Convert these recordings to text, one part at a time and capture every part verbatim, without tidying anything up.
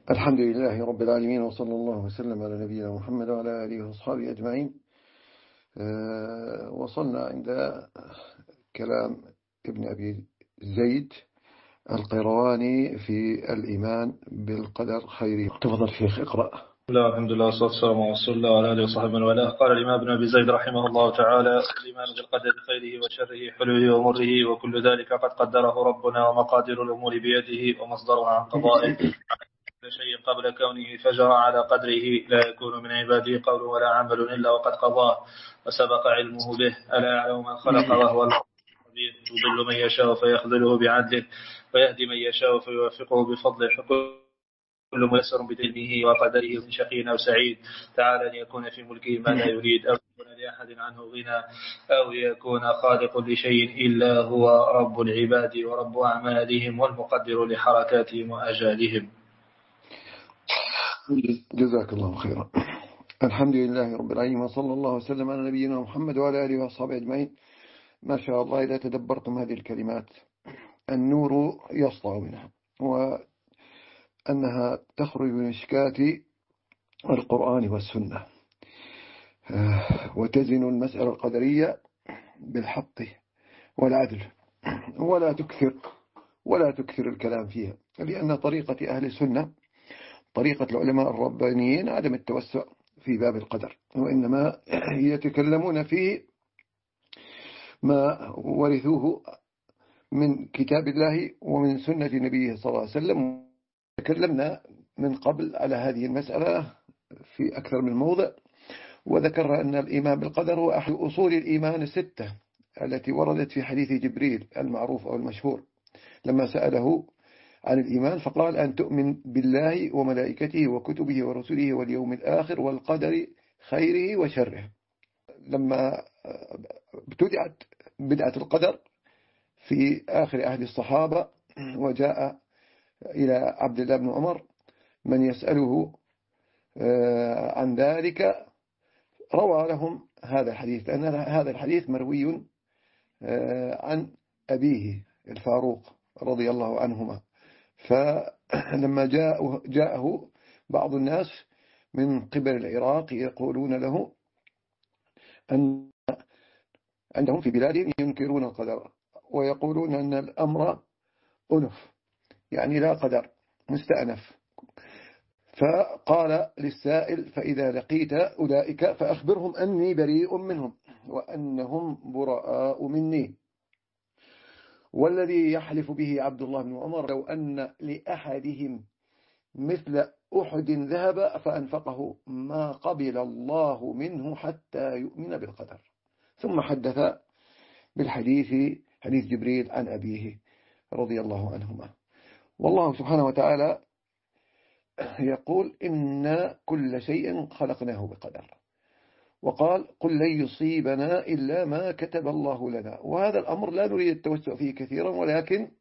الحمد لله رب العالمين، وصلى الله وسلم على نبينا محمد وعلى آله وأصحابه أجمعين. أه وصلنا عند كلام ابن أبي زيد القيرواني في الإيمان بالقدر خيره. تفضل شيخ، اقرأ. بسم الله والحمد لله والصلاة والسلام على رسول الله وعلى آله وصحبه من والاه. قال الإمام ابن أبي زيد رحمه الله تعالى: الإيمان بالقدر خيره وشره حلوه ومره وكل ذلك قد قدره ربنا، ومقادير الأمور بيده، ومصدرها عن قضائه كل شيء قبل كونه فجر على قدره. لا يكون من عباده قول ولا عمل إلا وقد قضاه وسبق علمه به. ألا يعلم من خلق وهو الخبير. يضل من يشاء فيخذله بعدله، ويهدي من يشاء فيوفقه بفضله. كل ميسر بدينه وقدره، من شقي أو سعيد. تعالى أن يكون في ملكه ما لا يريد، أو يكون لأحد عنه غنى، أو يكون خالق لشيء إلا هو رب العباد ورب أعمالهم، والمقدر لحركاتهم وأجالهم. جزاك الله خيرا. الحمد لله رب العالمين، وصلى الله وسلم على نبينا محمد وعلى آله وأصحابه أجمعين. ما شاء الله، إذا تدبرتم هذه الكلمات النور يسطع منها، وأنها تخرج من مشكاة القرآن والسنة، وتزن المسألة القدرية بالحق والعدل، ولا تكثر ولا تكثر الكلام فيها، لأن طريقة أهل السنة طريقة العلماء الربانيين عدم التوسع في باب القدر، وإنما يتكلمون في ما ورثوه من كتاب الله ومن سنة نبيه صلى الله عليه وسلم. تكلمنا من قبل على هذه المسألة في أكثر من موضع، وذكر أن الإيمان بالقدر هو أحد أصول الإيمان الستة التي وردت في حديث جبريل المعروف أو المشهور، لما سأله عن الإيمان فقال: أن تؤمن بالله وملائكته وكتبه ورسله واليوم الآخر والقدر خيره وشره. لما ابتدعت بدعة القدر في آخر عهد الصحابة، وجاء إلى عبد الله بن عمر من يسأله عن ذلك، روى لهم هذا الحديث، لأن هذا الحديث مروي عن أبيه الفاروق رضي الله عنهما. فلما جاءه, جاءه بعض الناس من قبل العراق يقولون له أن عندهم في بلادهم ينكرون القدر، ويقولون أن الأمر أنف، يعني لا قدر، مستأنف. فقال للسائل: فإذا لقيت أولئك فأخبرهم أني بريء منهم وأنهم براء مني. والذي يحلف به عبد الله بن عمر: لو أن لأحدهم مثل أحد ذهب فأنفقه ما قبل الله منه حتى يؤمن بالقدر. ثم حدث بالحديث، حديث جبريل عن أبيه رضي الله عنهما. والله سبحانه وتعالى يقول: إن كل شيء خلقناه بقدر، وقال: قل لن يصيبنا إلا ما كتب الله لنا. وهذا الأمر لا نريد التوسع فيه كثيرا، ولكن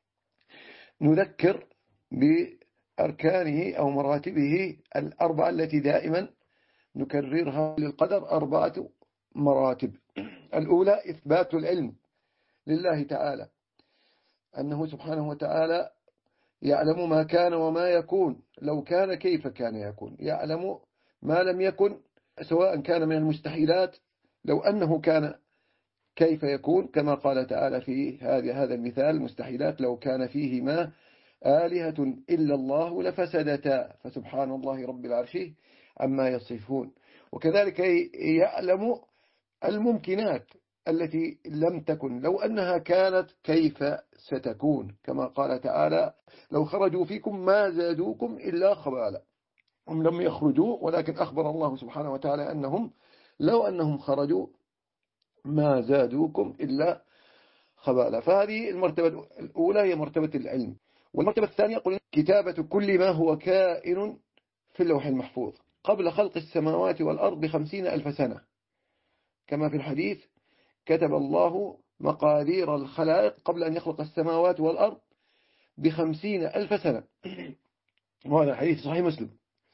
نذكر بأركانه أو مراتبه الأربعة التي دائما نكررها للقدر. أربعة مراتب. الأولى إثبات العلم لله تعالى، أنه سبحانه وتعالى يعلم ما كان وما يكون، لو كان كيف كان يكون، يعلم ما لم يكن سواء كان من المستحيلات لو أنه كان كيف يكون، كما قال تعالى في هذا المثال: المستحيلات لو كان فيهما آلهة إلا الله لفسدتا فسبحان الله رب العرش عما يصفون. وكذلك يعلم الممكنات التي لم تكن، لو أنها كانت كيف ستكون، كما قال تعالى: لو خرجوا فيكم ما زادوكم إلا خبالا. هم لم يخرجوا، ولكن أخبر الله سبحانه وتعالى أنهم لو أنهم خرجوا ما زادوكم إلا خبالا. فهذه المرتبة الأولى هي مرتبة العلم. والمرتبة الثانية قلنا كتابة كل ما هو كائن في اللوح المحفوظ قبل خلق السماوات والأرض بخمسين ألف سنة، كما في الحديث: كتب الله مقادير الخلائق قبل أن يخلق السماوات والأرض بخمسين ألف سنة. وهذا الحديث صحيح مسلم.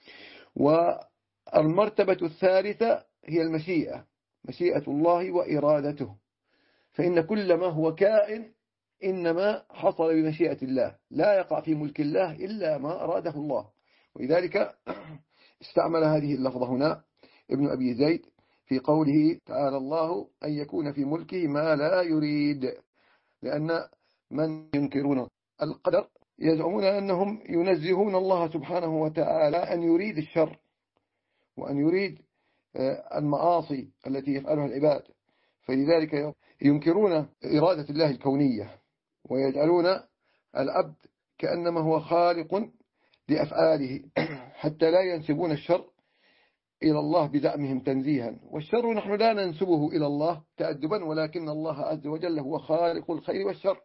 والمرتبة الثالثة هي المشيئة، مشيئة الله وإرادته، فإن كل ما هو كائن إنما حصل بمشيئة الله، لا يقع في ملك الله إلا ما أراده الله. ولذلك استعمل هذه اللفظة هنا ابن أبي زيد في قوله تعالى الله أن يكون في ملكه ما لا يريد، لأن من ينكرون القدر يزعمون أنهم ينزهون الله سبحانه وتعالى أن يريد الشر وأن يريد المعاصي التي يفعلها العباد، فلذلك ينكرون إرادة الله الكونية ويجعلون العبد كأنما هو خالق لأفعاله حتى لا ينسبون الشر إلى الله بزعمهم تنزيها، والشر نحن لا ننسبه إلى الله تأدبا، ولكن الله عز وجل هو خالق الخير والشر.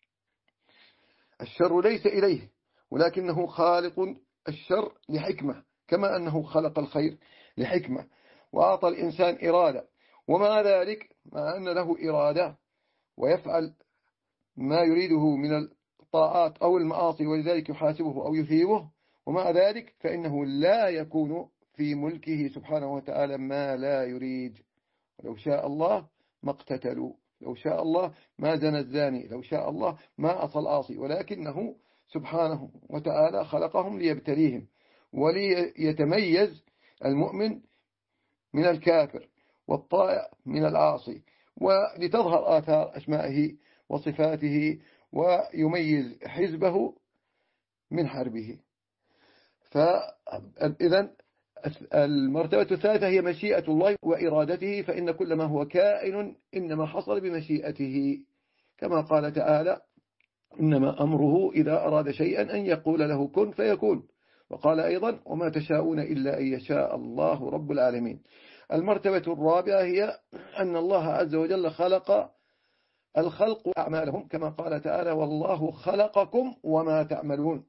الشر ليس إليه، ولكنه خالق الشر لحكمة، كما أنه خلق الخير لحكمة وأعطى الإنسان إرادة، ومع ذلك مع أن له إرادة ويفعل ما يريده من الطاعات أو المعاصي ولذلك يحاسبه أو يثيبه، ومع ذلك فإنه لا يكون في ملكه سبحانه وتعالى ما لا يريد. لو شاء الله ما اقتتلوا، لو شاء الله ما زنى الزاني، لو شاء الله ما عصى العاصي، ولكنه سبحانه وتعالى خلقهم ليبتليهم وليتميز المؤمن من الكافر والطائع من العاصي، ولتظهر آثار أسمائه وصفاته ويميز حزبه من حربه. فإذا المرتبة الثالثة هي مشيئة الله وإرادته، فإن كل ما هو كائن إنما حصل بمشيئته، كما قال تعالى إنما أمره إذا أراد شيئا أن يقول له كن فيكون، وقال أيضا وما تشاءون إلا أن يشاء الله رب العالمين. المرتبة الرابعة هي أن الله عز وجل خلق الخلق أعمالهم، كما قال تعالى والله خلقكم وما تعملون.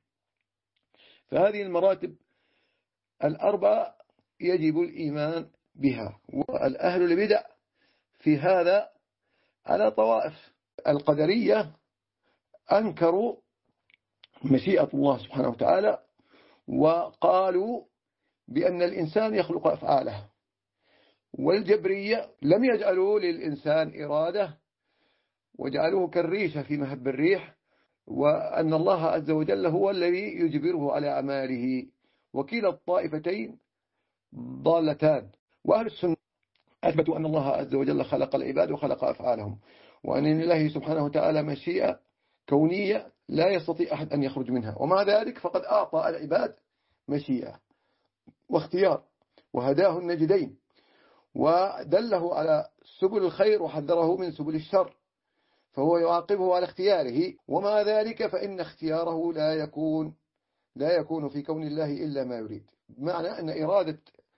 فهذه المراتب الأربعة يجب الإيمان بها، والأهل البدع في هذا على طوائف. القدرية أنكروا مشيئة الله سبحانه وتعالى وقالوا بأن الإنسان يخلق أفعاله، والجبرية لم يجعلوا للإنسان إرادة وجعلوه كالريشة في مهب الريح، وأن الله عز وجل هو الذي يجبره على أعماله، وكلا الطائفتين ضالتان. وأهل السنة أثبتوا أن الله عز وجل خلق العباد وخلق أفعالهم، وأن لله سبحانه وتعالى مشيئة كونية لا يستطيع أحد أن يخرج منها، ومع ذلك فقد أعطى العباد مشيئة واختيار وهداه النجدين ودله على سبل الخير وحذره من سبل الشر، فهو يعاقبه على اختياره، ومع ذلك فإن اختياره لا يكون لا يكون في كون الله إلا ما يريد، بمعنى أن إرادة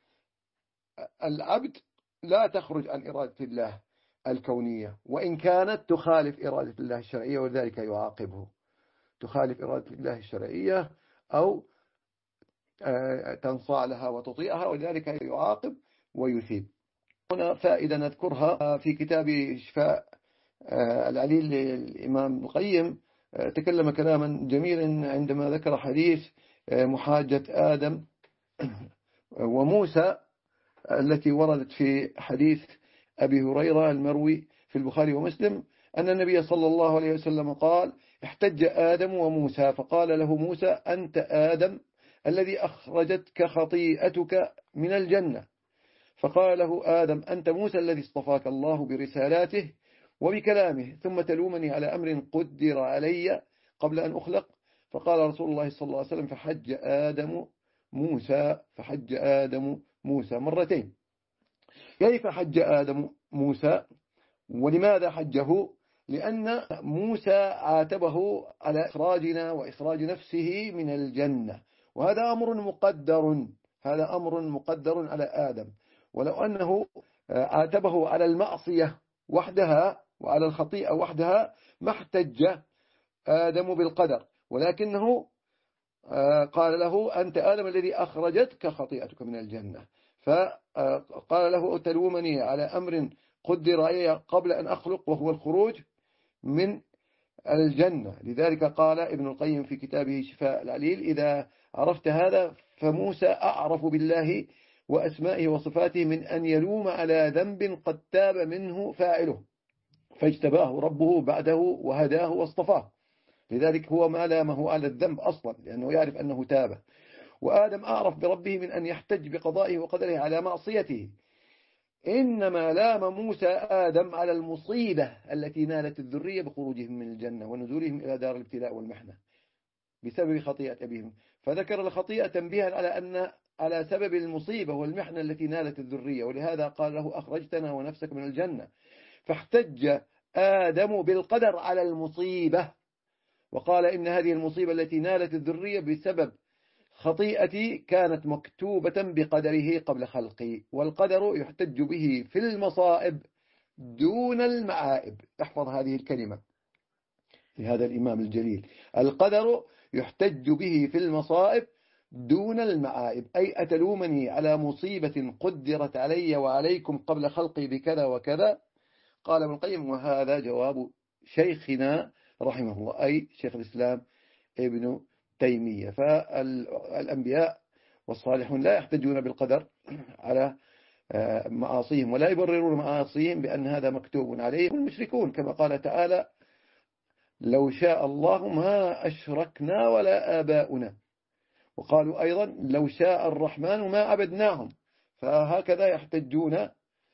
العبد لا تخرج عن إرادة الله الكونية، وإن كانت تخالف إرادة الله الشرعية، وذلك يعاقبه. تخالف إرادة الله الشرعية أو تنصاع لها وتطيعها، ولذلك يعاقب ويثيب. هنا فائدة نذكرها في كتاب شفاء العليل للإمام القيم، تكلم كلاما جميلا عندما ذكر حديث محاجة آدم وموسى التي وردت في حديث أبي هريرة المروي في البخاري ومسلم، أن النبي صلى الله عليه وسلم قال احتج آدم وموسى فقال له موسى أنت آدم الذي أخرجتك خطيئتك من الجنة، فقال له آدم أنت موسى الذي اصطفاك الله برسالاته وبكلامه، ثم تلومني على أمر قدر علي قبل أن أخلق. فقال رسول الله صلى الله عليه وسلم فحج آدم موسى فحج آدم موسى مرتين. كيف حج آدم موسى؟ ولماذا حجه؟ لأن موسى عاتبه على إخراجنا وإخراج نفسه من الجنة، وهذا أمر مقدر هذا أمر مقدر على آدم، ولو أنه عاتبه على المعصية وحدها وعلى الخطيئة وحدها ما احتج آدم بالقدر، ولكنه قال له أنت آدم الذي أخرجتك خطيئتك من الجنة، فقال له تلومني على أمر قدر علي قبل أن أخلق وهو الخروج من الجنة. لذلك قال ابن القيم في كتابه شفاء العليل إذا عرفت هذا فموسى أعرف بالله وأسمائه وصفاته من أن يلوم على ذنب قد تاب منه فاعله، فاجتباه ربه بعده وهداه واصطفاه، لذلك هو ما لامه على الذنب أصلا لأنه يعرف أنه تاب. وآدم أعرف بربه من أن يحتج بقضائه وقدره على معصيته. إنما لام موسى آدم على المصيبة التي نالت الذرية بخروجهم من الجنة ونزولهم إلى دار الابتلاء والمحنة بسبب خطيئة أبيهم، فذكر الخطيئة تنبيها على أن على سبب المصيبة والمحنة التي نالت الذرية، ولهذا قال له أخرجتنا ونفسك من الجنة. فاحتج آدم بالقدر على المصيبة وقال إن هذه المصيبة التي نالت الذرية بسبب خطيئتي كانت مكتوبة بقدره قبل خلقي، والقدر يحتج به في المصائب دون المعائب. احفظ هذه الكلمة لهذا الإمام الجليل: القدر يحتج به في المصائب دون المعائب، أي أتلومني على مصيبة قدرت علي وعليكم قبل خلقي بكذا وكذا. قال ابن القيم: وهذا جواب شيخنا رحمه الله، أي شيخ الإسلام ابن تيمية. فالأنبياء والصالحون لا يحتجون بالقدر على معاصيهم ولا يبررون معاصيهم بأن هذا مكتوب عليهم. المشركون كما قال تعالى: لو شاء الله ما أشركنا ولا آباؤنا. وقالوا أيضا: لو شاء الرحمن ما عبدناهم. فهكذا يحتجون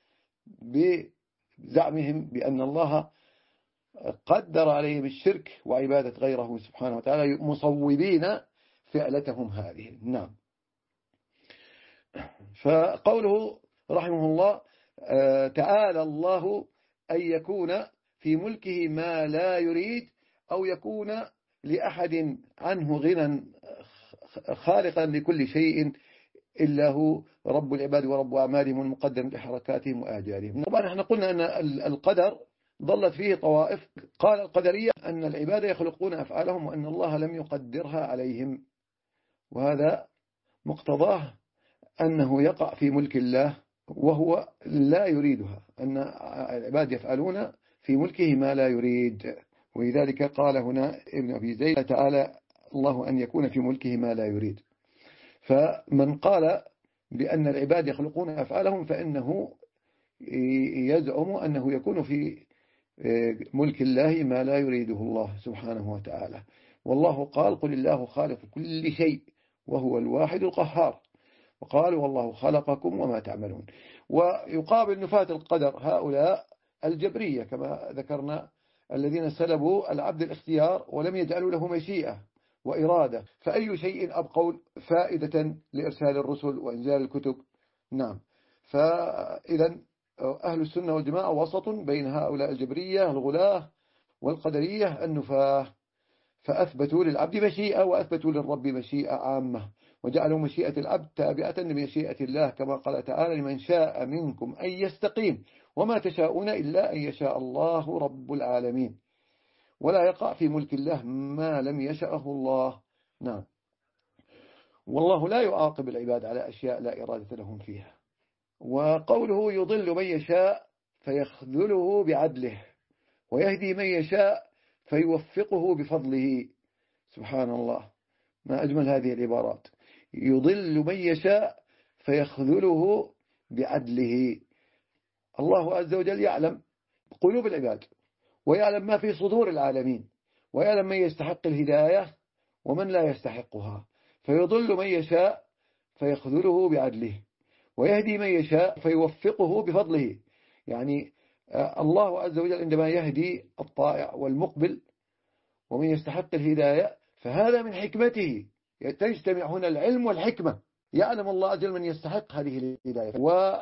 بزعمهم بأن الله قدر عليهم الشرك وعبادة غيره سبحانه وتعالى، مصوبين فعلتهم هذه. نعم. فقوله رحمه الله: تعالى الله أن يكون في ملكه ما لا يريد، أو يكون لأحد عنه غنى خالقا لكل شيء إلا هو رب العباد ورب أعمالهم المقدم لحركاتهم وآجالهم. طبعا احنا قلنا أن القدر ضلت فيه طوائف. قال القدرية أن العباد يخلقون أفعالهم وأن الله لم يقدرها عليهم، وهذا مقتضاه أنه يقع في ملك الله وهو لا يريدها، أن العباد يفعلون في ملكه ما لا يريد. ولذلك قال هنا ابن أبي زيد: تعالى الله أن يكون في ملكه ما لا يريد. فمن قال بأن العباد يخلقون أفعالهم فإنه يزعم أنه يكون في ملك الله ما لا يريده الله سبحانه وتعالى. والله قال: قل الله خالق كل شيء وهو الواحد القهار. وقال: والله خلقكم وما تعملون. ويقابل نفاة القدر هؤلاء الجبرية كما ذكرنا، الذين سلبوا العبد الاختيار ولم يجعلوا له مشيئة وإرادة، فأي شيء أبقوا فائدة لإرسال الرسل وإنزال الكتب. نعم. فإذا أهل السنة والجماعة وسط بين هؤلاء الجبرية الغلاة والقدرية النفاة، فأثبتوا للعبد مشيئة وأثبتوا للرب مشيئة عامة، وجعلوا مشيئة العبد تابعة لمشيئة الله، كما قال تعالى: لمن شاء منكم أن يستقيم وما تشاءون إلا أن يشاء الله رب العالمين. ولا يقع في ملك الله ما لم يشأه الله. نعم. والله لا يعاقب العباد على أشياء لا إرادة لهم فيها. وقوله: يضل من يشاء فيخذله بعدله ويهدي من يشاء فيوفقه بفضله. سبحان الله، ما أجمل هذه العبارات. يضل من يشاء فيخذله بعدله. الله عز وجل يعلم قلوب العباد ويعلم ما في صدور العالمين، ويعلم من يستحق الهداية ومن لا يستحقها، فيضل من يشاء فيخذله بعدله ويهدي من يشاء فيوفقه بفضله. يعني الله عز وجل عندما يهدي الطائع والمقبل ومن يستحق الهداية فهذا من حكمته، تجتمع هنا العلم والحكمة. يعلم الله عز وجل من يستحق هذه الهداية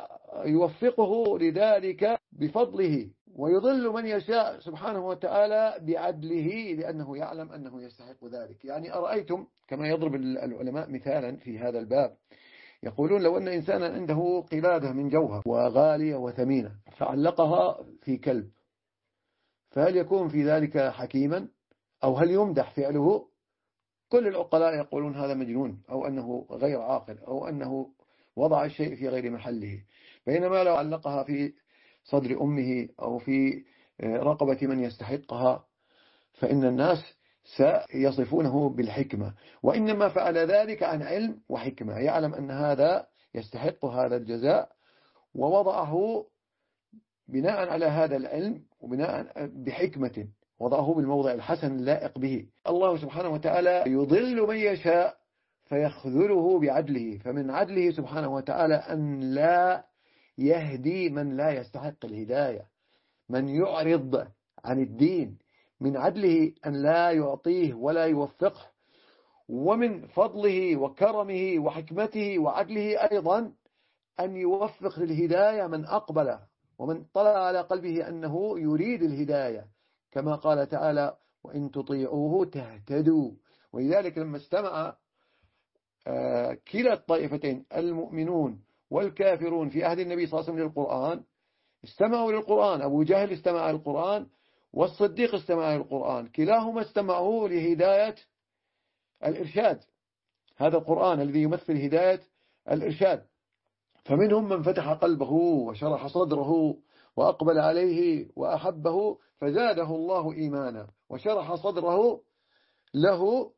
ويوفقه لذلك بفضله، ويضل من يشاء سبحانه وتعالى بعدله لأنه يعلم أنه يستحق ذلك. يعني أرأيتم كما يضرب العلماء مثالا في هذا الباب، يقولون: لو أن إنسانا عنده قلادة من جوهر وغالية وثمينة فعلقها في كلب، فهل يكون في ذلك حكيما أو هل يمدح فعله؟ كل العقلاء يقولون هذا مجنون، أو أنه غير عاقل، أو أنه وضع الشيء في غير محله. بينما لو علقها في صدر أمه أو في رقبة من يستحقها فإن الناس سيصفونه بالحكمة، وإنما فعل ذلك عن علم وحكمة، يعلم أن هذا يستحق هذا الجزاء ووضعه بناء على هذا العلم وبناء بحكمة، وضعه بالموضع الحسن اللائق به. الله سبحانه وتعالى يضل من يشاء فيخذله بعدله. فمن عدله سبحانه وتعالى أن لا يهدي من لا يستحق الهداية، من يعرض عن الدين. من عدله أن لا يعطيه ولا يوفقه. ومن فضله وكرمه وحكمته وعدله أيضا أن يوفق للهداية من أقبل ومن طلع على قلبه أنه يريد الهداية، كما قال تعالى: وإن تطيعوه تهتدوا. ولذلك لما استمع كلا الطائفتين المؤمنون والكافرون في عهد النبي صلى الله عليه وسلم للقرآن، استمعوا للقرآن. أبو جهل استمع للقرآن والصديق استمع للقرآن، كلاهما استمعوا لهداية الإرشاد. هذا القرآن الذي يمثل هداية الإرشاد. فمنهم من فتح قلبه وشرح صدره وأقبل عليه وأحبه فزاده الله إيمانا وشرح صدره له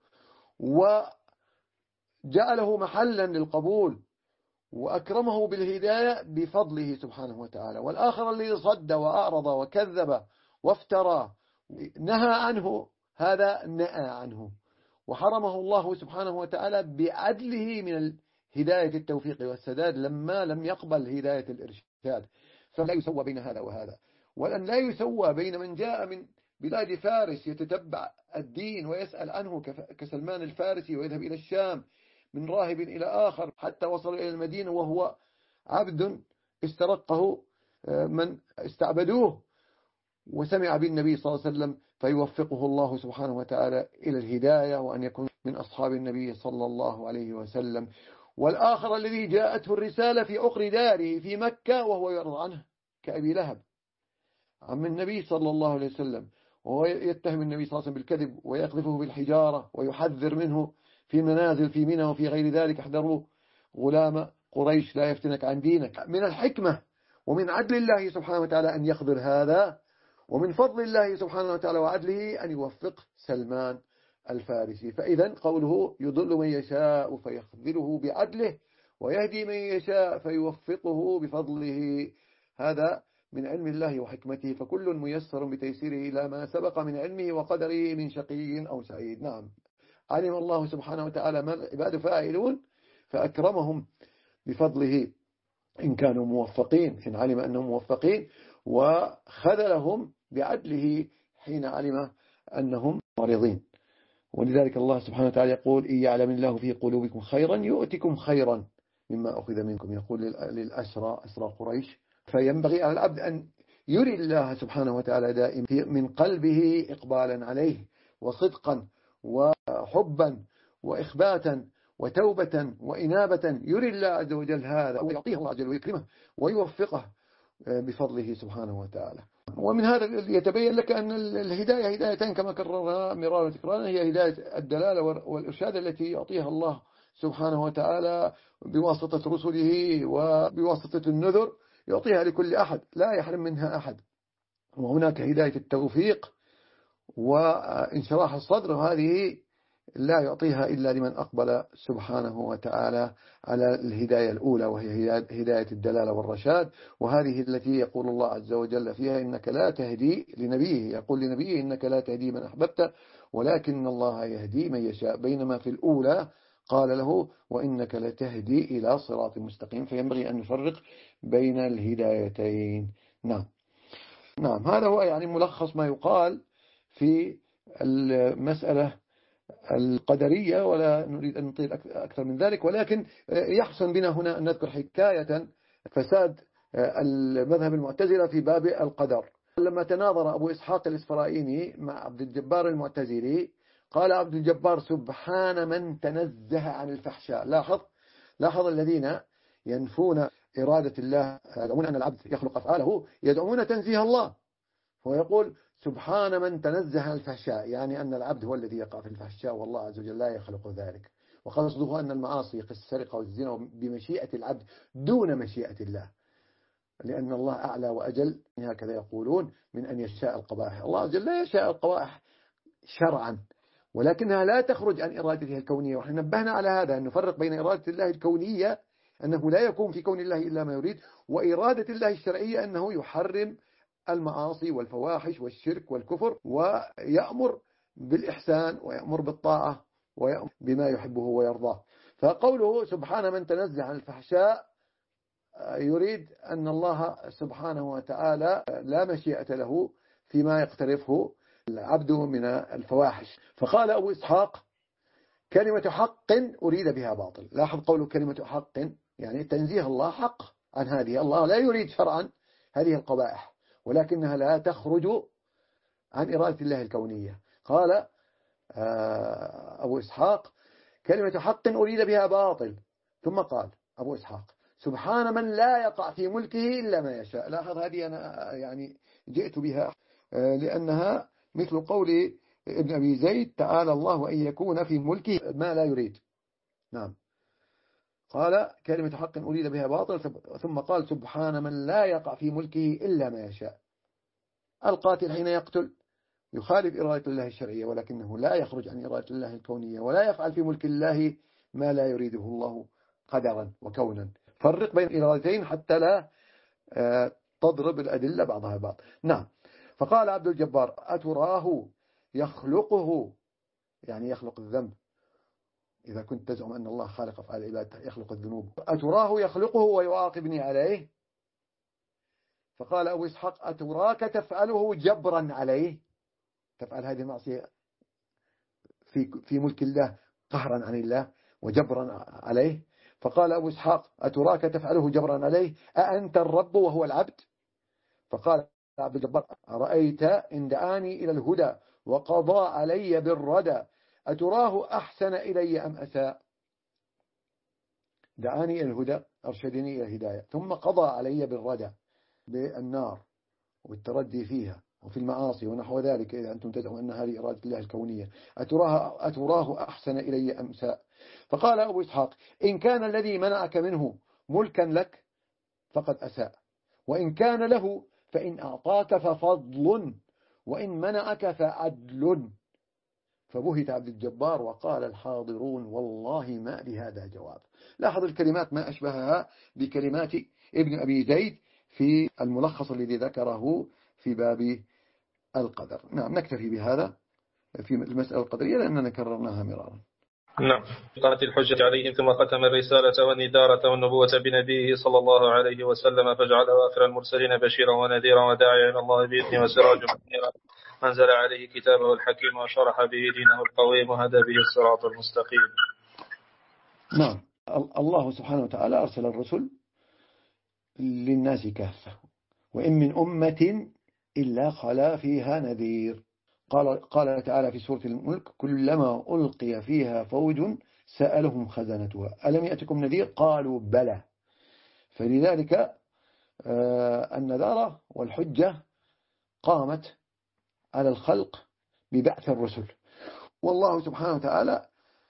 وجعله محلا للقبول وأكرمه بالهداية بفضله سبحانه وتعالى. والآخر الذي صد وأعرض وكذب وافترى نهى عنه، هذا نأى عنه وحرمه الله سبحانه وتعالى بعدله من هداية التوفيق والسداد لما لم يقبل هداية الإرشاد. فلا يسوى بين هذا وهذا، ولأن لا يسوى بين من جاء من بلاد فارس يتتبع الدين ويسأل عنه كسلمان الفارسي ويذهب إلى الشام من راهب إلى آخر حتى وصل إلى المدينة وهو عبد استرقه من استعبدوه، وسمع بالنبي صلى الله عليه وسلم فيوفقه الله سبحانه وتعالى إلى الهداية وأن يكون من أصحاب النبي صلى الله عليه وسلم. والآخر الذي جاءته الرسالة في عقر داره في مكة وهو يرضى عنه كأبي لهب عم النبي صلى الله عليه وسلم، وهو يتهم النبي صلى الله عليه وسلم بالكذب ويقذفه بالحجارة ويحذر منه في المنازل في منى وفي غير ذلك: احذروا غلام قريش لا يفتنك عن دينك. من الحكمة ومن عدل الله سبحانه وتعالى أن يقدر هذا، ومن فضل الله سبحانه وتعالى وعدله أن يوفق سلمان الفارسي. فإذا قوله يضل من يشاء فيخذله بعدله ويهدي من يشاء فيوفقه بفضله، هذا من علم الله وحكمته. فكل ميسر بتيسيره إلى ما سبق من علمه وقدره من شقي أو سعيد. نعم، علم الله سبحانه وتعالى ما العباد فاعلون فأكرمهم بفضله إن كانوا موفقين، إن علم أنهم موفقين، وخذلهم بعدله حين علم أنهم معرضين. ولذلك الله سبحانه وتعالى يقول: إن يعلم الله في قلوبكم خيرا يؤتكم خيرا مما أخذ منكم. يقول للأسرى أسرى قريش. فينبغي على العبد أن يري الله سبحانه وتعالى دائما من قلبه إقبالا عليه وصدقا وحبا وإخباتا وتوبة وإنابة، يري الله عز وجل هذا ويعطيه الله عز وجل ويكرمه ويوفقه بفضله سبحانه وتعالى. ومن هذا يتبين لك أن الهداية هدايتين كما كررها مرارا وتكرارا، هي هداية الدلالة والإرشاد التي يعطيها الله سبحانه وتعالى بواسطة رسله وبواسطة النذر، يعطيها لكل أحد لا يحرم منها أحد. وهناك هداية التوفيق وانشراح الصدر، وهذه لا يعطيها إلا لمن أقبل سبحانه وتعالى على الهداية الأولى وهي هداية الدلالة والرشاد. وهذه التي يقول الله عز وجل فيها: إنك لا تهدي لنبيه، يقول لنبيه: إنك لا تهدي من أحببت ولكن الله يهدي من يشاء. بينما في الأولى قال له: وإنك لتهدي إلى صراط مستقيم. فينبغي أن نفرق بين الهدايتين. نعم نعم هذا هو يعني ملخص ما يقال في المسألة القدرية، ولا نريد أن نطيل أكثر من ذلك، ولكن يحسن بنا هنا أن نذكر حكاية فساد المذهب المعتزلة في باب القدر. لما تناظر أبو إسحاق الإسفرايني مع عبد الجبار المعتزلي، قال عبد الجبار: سبحان من تنزه عن الفحشاء. لاحظ لاحظ الذين ينفون إرادة الله، يدعون أن العبد يخلق أفعاله، يدعون تنزيه الله. هو يقول: سبحان من تنزه عن الفحشاء، يعني أن العبد هو الذي يقع في الفحشاء والله عز وجل لا يخلق ذلك. وقصده أن المعاصي كالسرقة والزنا بمشيئة العبد دون مشيئة الله، لأن الله أعلى وأجل هكذا يقولون من أن يشاء القبائح. الله عز وجل لا يشاء القبائح شرعا، ولكنها لا تخرج عن إرادته الكونية. ونحن نبهنا على هذا، أن نفرق بين إرادة الله الكونية أنه لا يكون في كون الله إلا ما يريد، وإرادة الله الشرعية أنه يحرم المعاصي والفواحش والشرك والكفر، ويأمر بالإحسان ويأمر بالطاعة ويأمر بما يحبه ويرضاه. فقوله سبحان من تنزه عن الفحشاء يريد أن الله سبحانه وتعالى لا مشيئة له فيما يقترفه العبد من الفواحش. فقال أبو إسحاق كلمة حق أريد بها باطل. لاحظ قوله كلمة حق، يعني تنزيه الله حق عن هذه. الله لا يريد شرعا هذه القبائح، ولكنها لا تخرج عن إرادة الله الكونية. قال أبو إسحاق كلمة حق أريد بها باطل. ثم قال أبو إسحاق سبحان من لا يقع في ملكه إلا ما يشاء. لاحظ هذه أنا يعني جئت بها لأنها مثل قول ابن أبي زيد تعالى الله أن يكون في ملكه ما لا يريد. نعم، قال كلمة حق أريد بها باطل. ثم قال سبحان من لا يقع في ملكه إلا ما يشاء. القاتل حين يقتل يخالف إرادة الله الشرعية، ولكنه لا يخرج عن إرادة الله الكونية، ولا يفعل في ملك الله ما لا يريده الله قدرا وكونا. فرق بين الإرادتين حتى لا تضرب الأدلة بعضها بعض. نعم. فقال عبد الجبار أتراه يخلقه، يعني يخلق الذنب، إذا كنت تزعم أن الله خالق أفعال العباد يخلق الذنوب، أتراه يخلقه ويعاقبني عليه؟ فقال أبو إسحاق أتراك تفعله جبرا عليه، تفعل هذه المعصية في في ملك الله قهرا عن الله وجبرا عليه. فقال أبو إسحاق أتراك تفعله جبرا عليه أأنت الرب وهو العبد؟ فقال عبد الجبار أرأيت إن دعاني إلى الهدى وقضى علي بالردى أتراه أحسن إلي أم أساء؟ دعاني إلى الهدى، أرشدني إلى الهداية، ثم قضى علي بالردى، بالنار والتردي فيها وفي المعاصي ونحو ذلك، إذا أنتم تدعون أن هذه إرادة الله الكونية. أتراه, أتراه أحسن إلي أم أساء؟ فقال أبو إسحاق إن كان الذي منعك منه ملكا لك فقد أساء، وإن كان له فإن أعطاك ففضل، وإن منعك فعدل. فبهت عبد الجبار وقال الحاضرون والله ما لهذا جواب. لاحظ الكلمات ما أشبهها بكلمات ابن أبي زيد في الملخص الذي ذكره في باب القدر. نعم، نكتفي بهذا في المسألة القدرية لأننا كررناها مرارا. نعم. قالت الحجة عليهم ثم ختم الرسالة والندارة والنبوة بنبيه صلى الله عليه وسلم فجعله آخر المرسلين بشيرا ونذيرا وداعيا إلى الله بإذنه وسراجا منيرا، أنزل عليه كتابه الحكيم وشرح به دينه القويم وهدى به الصراط المستقيم. نعم. الله سبحانه وتعالى أرسل الرسل للناس كافة، وإن من أمة إلا خلا فيها نذير. قال, قال تعالى في سورة الملك كلما ألقي فيها فوج سألهم خزنتها ألم يأتكم نذير قالوا بلى. فلذلك النذارة والحجة قامت على الخلق ببعث الرسل، والله سبحانه وتعالى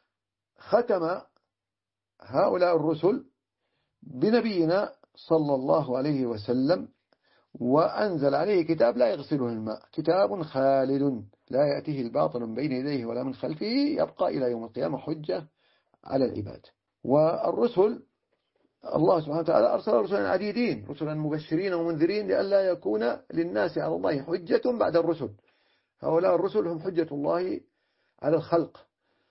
ختم هؤلاء الرسل بنبينا صلى الله عليه وسلم، وأنزل عليه كتاب لا يغسله الماء، كتاب خالد لا يأتيه الباطل من بين يديه ولا من خلفه، يبقى إلى يوم القيامة حجة على العباد. والرسل الله سبحانه وتعالى أرسل رسلا عديدين، رسلا مبشرين ومنذرين لئلا يكون للناس على الله حجة بعد الرسل. هؤلاء الرسل هم حجة الله على الخلق.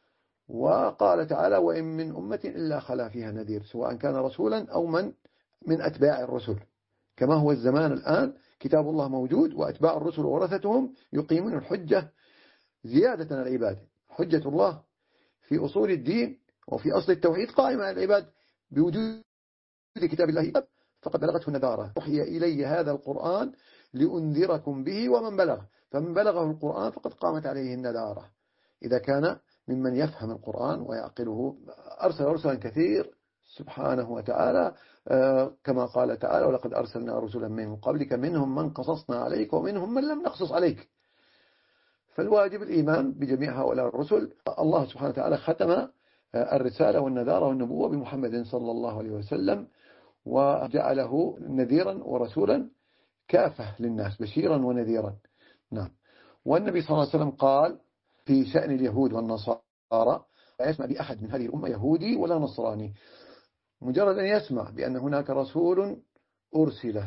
وقال تعالى وإن من أمة إلا خلا فيها نذير، سواء كان رسولا أو من من أتباع الرسل، كما هو الزمان الآن كتاب الله موجود وأتباع الرسل ورثتهم يقيمون الحجة زيادة على العباد. حجة الله في أصول الدين وفي أصل التوحيد قائمة على العباد بوجود كتاب الله، فقد بلغته النذارة. وحي إلي هذا القرآن لأنذركم به ومن بلغ، فمن بلغه القرآن فقد قامت عليه النذارة إذا كان ممن يفهم القرآن ويعقله. أرسل رسلا كثير سبحانه وتعالى كما قال تعالى ولقد أرسلنا رسلا من قبلك منهم من قصصنا عليك ومنهم من لم نقصص عليك. فالواجب الإيمان بجميع هؤلاء الرسل. الله سبحانه وتعالى ختم الرسالة والنذارة والنبوة بمحمد صلى الله عليه وسلم، وجعله نذيرا ورسولا كافة للناس بشيرا ونذيرا. نعم. والنبي صلى الله عليه وسلم قال في شأن اليهود والنصارى لا يسمع بأحد من هذه الأمة يهودي ولا نصراني، مجرد أن يسمع بأن هناك رسول أرسل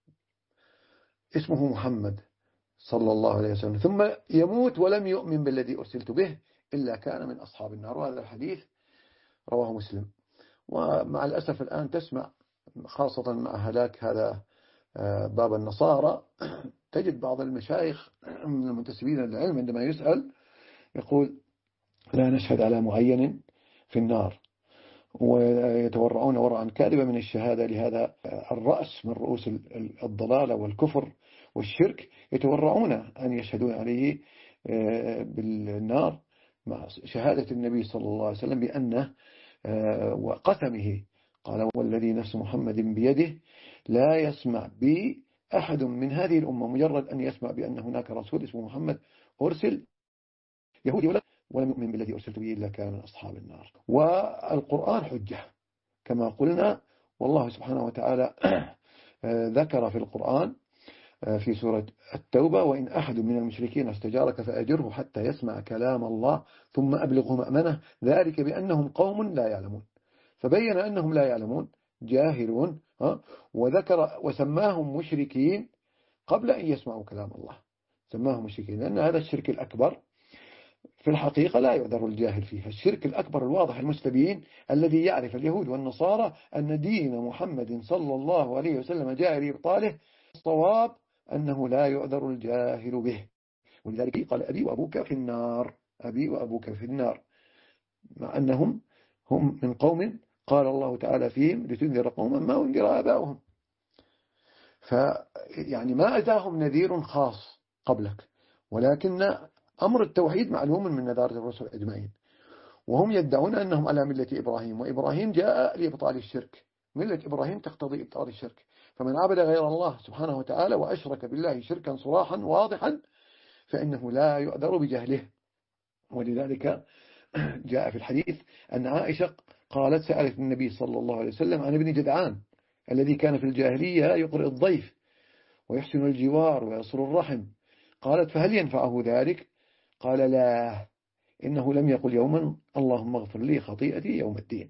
اسمه محمد صلى الله عليه وسلم ثم يموت ولم يؤمن بالذي أرسلت به إلا كان من أصحاب النار. وهذا الحديث رواه مسلم. ومع الأسف الآن تسمع خاصة مع هلاك هذا باب النصارى تجد بعض المشايخ من المنتسبين للعلم عندما يسأل يقول لا نشهد على معين في النار، ويتورعون ورعا كاذبا من الشهادة لهذا الرأس من رؤوس الضلال والكفر والشرك، يتورعون أن يشهدون عليه بالنار مع شهادة النبي صلى الله عليه وسلم بأنه وقسمه قال والذي نفس محمد بيده لا يسمع بي أحد من هذه الأمة مجرد أن يسمع بأن هناك رسول اسمه محمد أرسل يهودي ولا ولم يؤمن بالذي أرسلت به إلا كان من أصحاب النار. والقرآن حجة كما قلنا، والله سبحانه وتعالى ذكر في القرآن في سورة التوبة وإن أحد من المشركين استجارك فأجره حتى يسمع كلام الله ثم أبلغه مأمنه ذلك بأنهم قوم لا يعلمون. فبين أنهم لا يعلمون جاهلون، وذكر وسماهم مشركين قبل أن يسمعوا كلام الله، سماهم مشركين لأن هذا الشرك الأكبر في الحقيقة لا يعذر الجاهل فيها. الشرك الأكبر الواضح المستبين الذي يعرف اليهود والنصارى أن دين محمد صلى الله عليه وسلم جاء لإبطاله، الصواب أنه لا يعذر الجاهل به. ولذلك قال أبي وأبوك في النار، أبي وأبوك في النار، مع أنهم هم من قوم قال الله تعالى فيهم لتنذر قوما ما أنذر آباؤهم. فيعني ما أتاهم نذير خاص قبلك، ولكن أمر التوحيد معلوم من نذارة الرسل أجمعين، وهم يدعون أنهم على ملة إبراهيم، وإبراهيم جاء لإبطال الشرك، ملة إبراهيم تقتضي إبطال الشرك، فمن عبد غير الله سبحانه وتعالى وأشرك بالله شركا صراحا واضحا فإنه لا يؤذر بجهله. ولذلك جاء في الحديث أن عائشة قالت سألت النبي صلى الله عليه وسلم عن ابن جدعان الذي كان في الجاهلية يقرئ الضيف ويحسن الجوار ويصل الرحم، قالت فهل ينفعه ذلك؟ قال لا، إنه لم يقل يوما اللهم اغفر لي خطيئتي يوم الدين،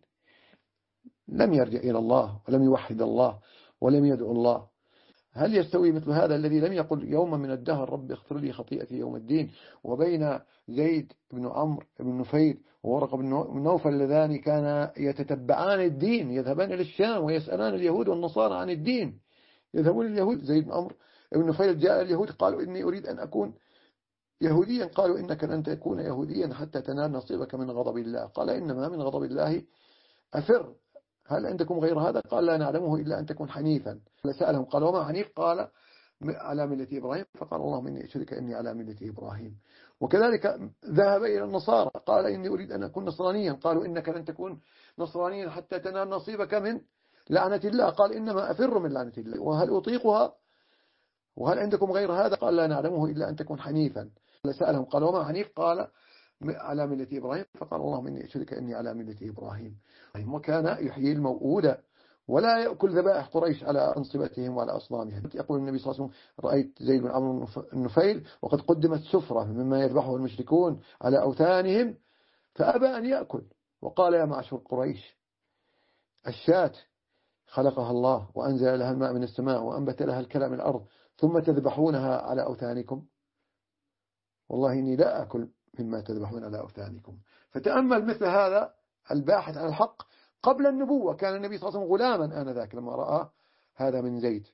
لم يرجع إلى الله ولم يوحد الله ولم يدعو الله. هل يستوي مثل هذا الذي لم يقل يوما من الدهر رب اغفر لي خطيئتي يوم الدين، وبين زيد بن عمرو بن نفيل وورق بن نوفل اللذان كان يتتبعان الدين، يذهبان إلى الشام ويسألان اليهود والنصارى عن الدين، يذهبون اليهود. زيد بن عمرو بن نفيل جاء اليهود قالوا إني أريد أن أكون يهوديا، قالوا إنك لن تكون يهوديا حتى تنال نصيبك من غضب الله، قال إنما من غضب الله أفر، هل عندكم غير هذا؟ قال لا نعلمه إلا أن تكون حنيفا. سألهم قال وما حنيف؟ قال على ملة إبراهيم، فقال اللهم إني أشهدك إني على ملة إبراهيم. وكذلك ذهب إلى النصارى قال إني أريد أن أكون نصرانيا، قالوا إنك لن تكون نصرانيا حتى تنال نصيبك من لعنة الله، قال إنما أفر من لعنة الله، وهل أطيقها؟ وهل عندكم غير هذا؟ قال لا نعلمه إلا أن تكون حنيفا. سألهم قال وما حنيف؟ قال على ملة إبراهيم، فقال اللهم إني أشهدك إني على ملة إبراهيم. وكان يحيي الموؤودة ولا يأكل ذبائح قريش على أنصبتهم وعلى أصنامهم. يقول النبي صلى الله عليه وسلم رأيت زيد بن عمرو النفيل وقد قدمت سفرة مما يذبحه المشركون على أوثانهم فأبى أن يأكل، وقال يا معشر قريش الشاة خلقها الله وأنزل لها الماء من السماء وأنبت لها الكلى من الأرض ثم تذبحونها على أوثانكم، والله إني لا أكل مما تذبحون على أوثانكم. فتأمل مثل هذا الباحث عن الحق قبل النبوة، كان النبي صلى الله عليه وسلم غلاما آنذاك لما رأى هذا من زيد.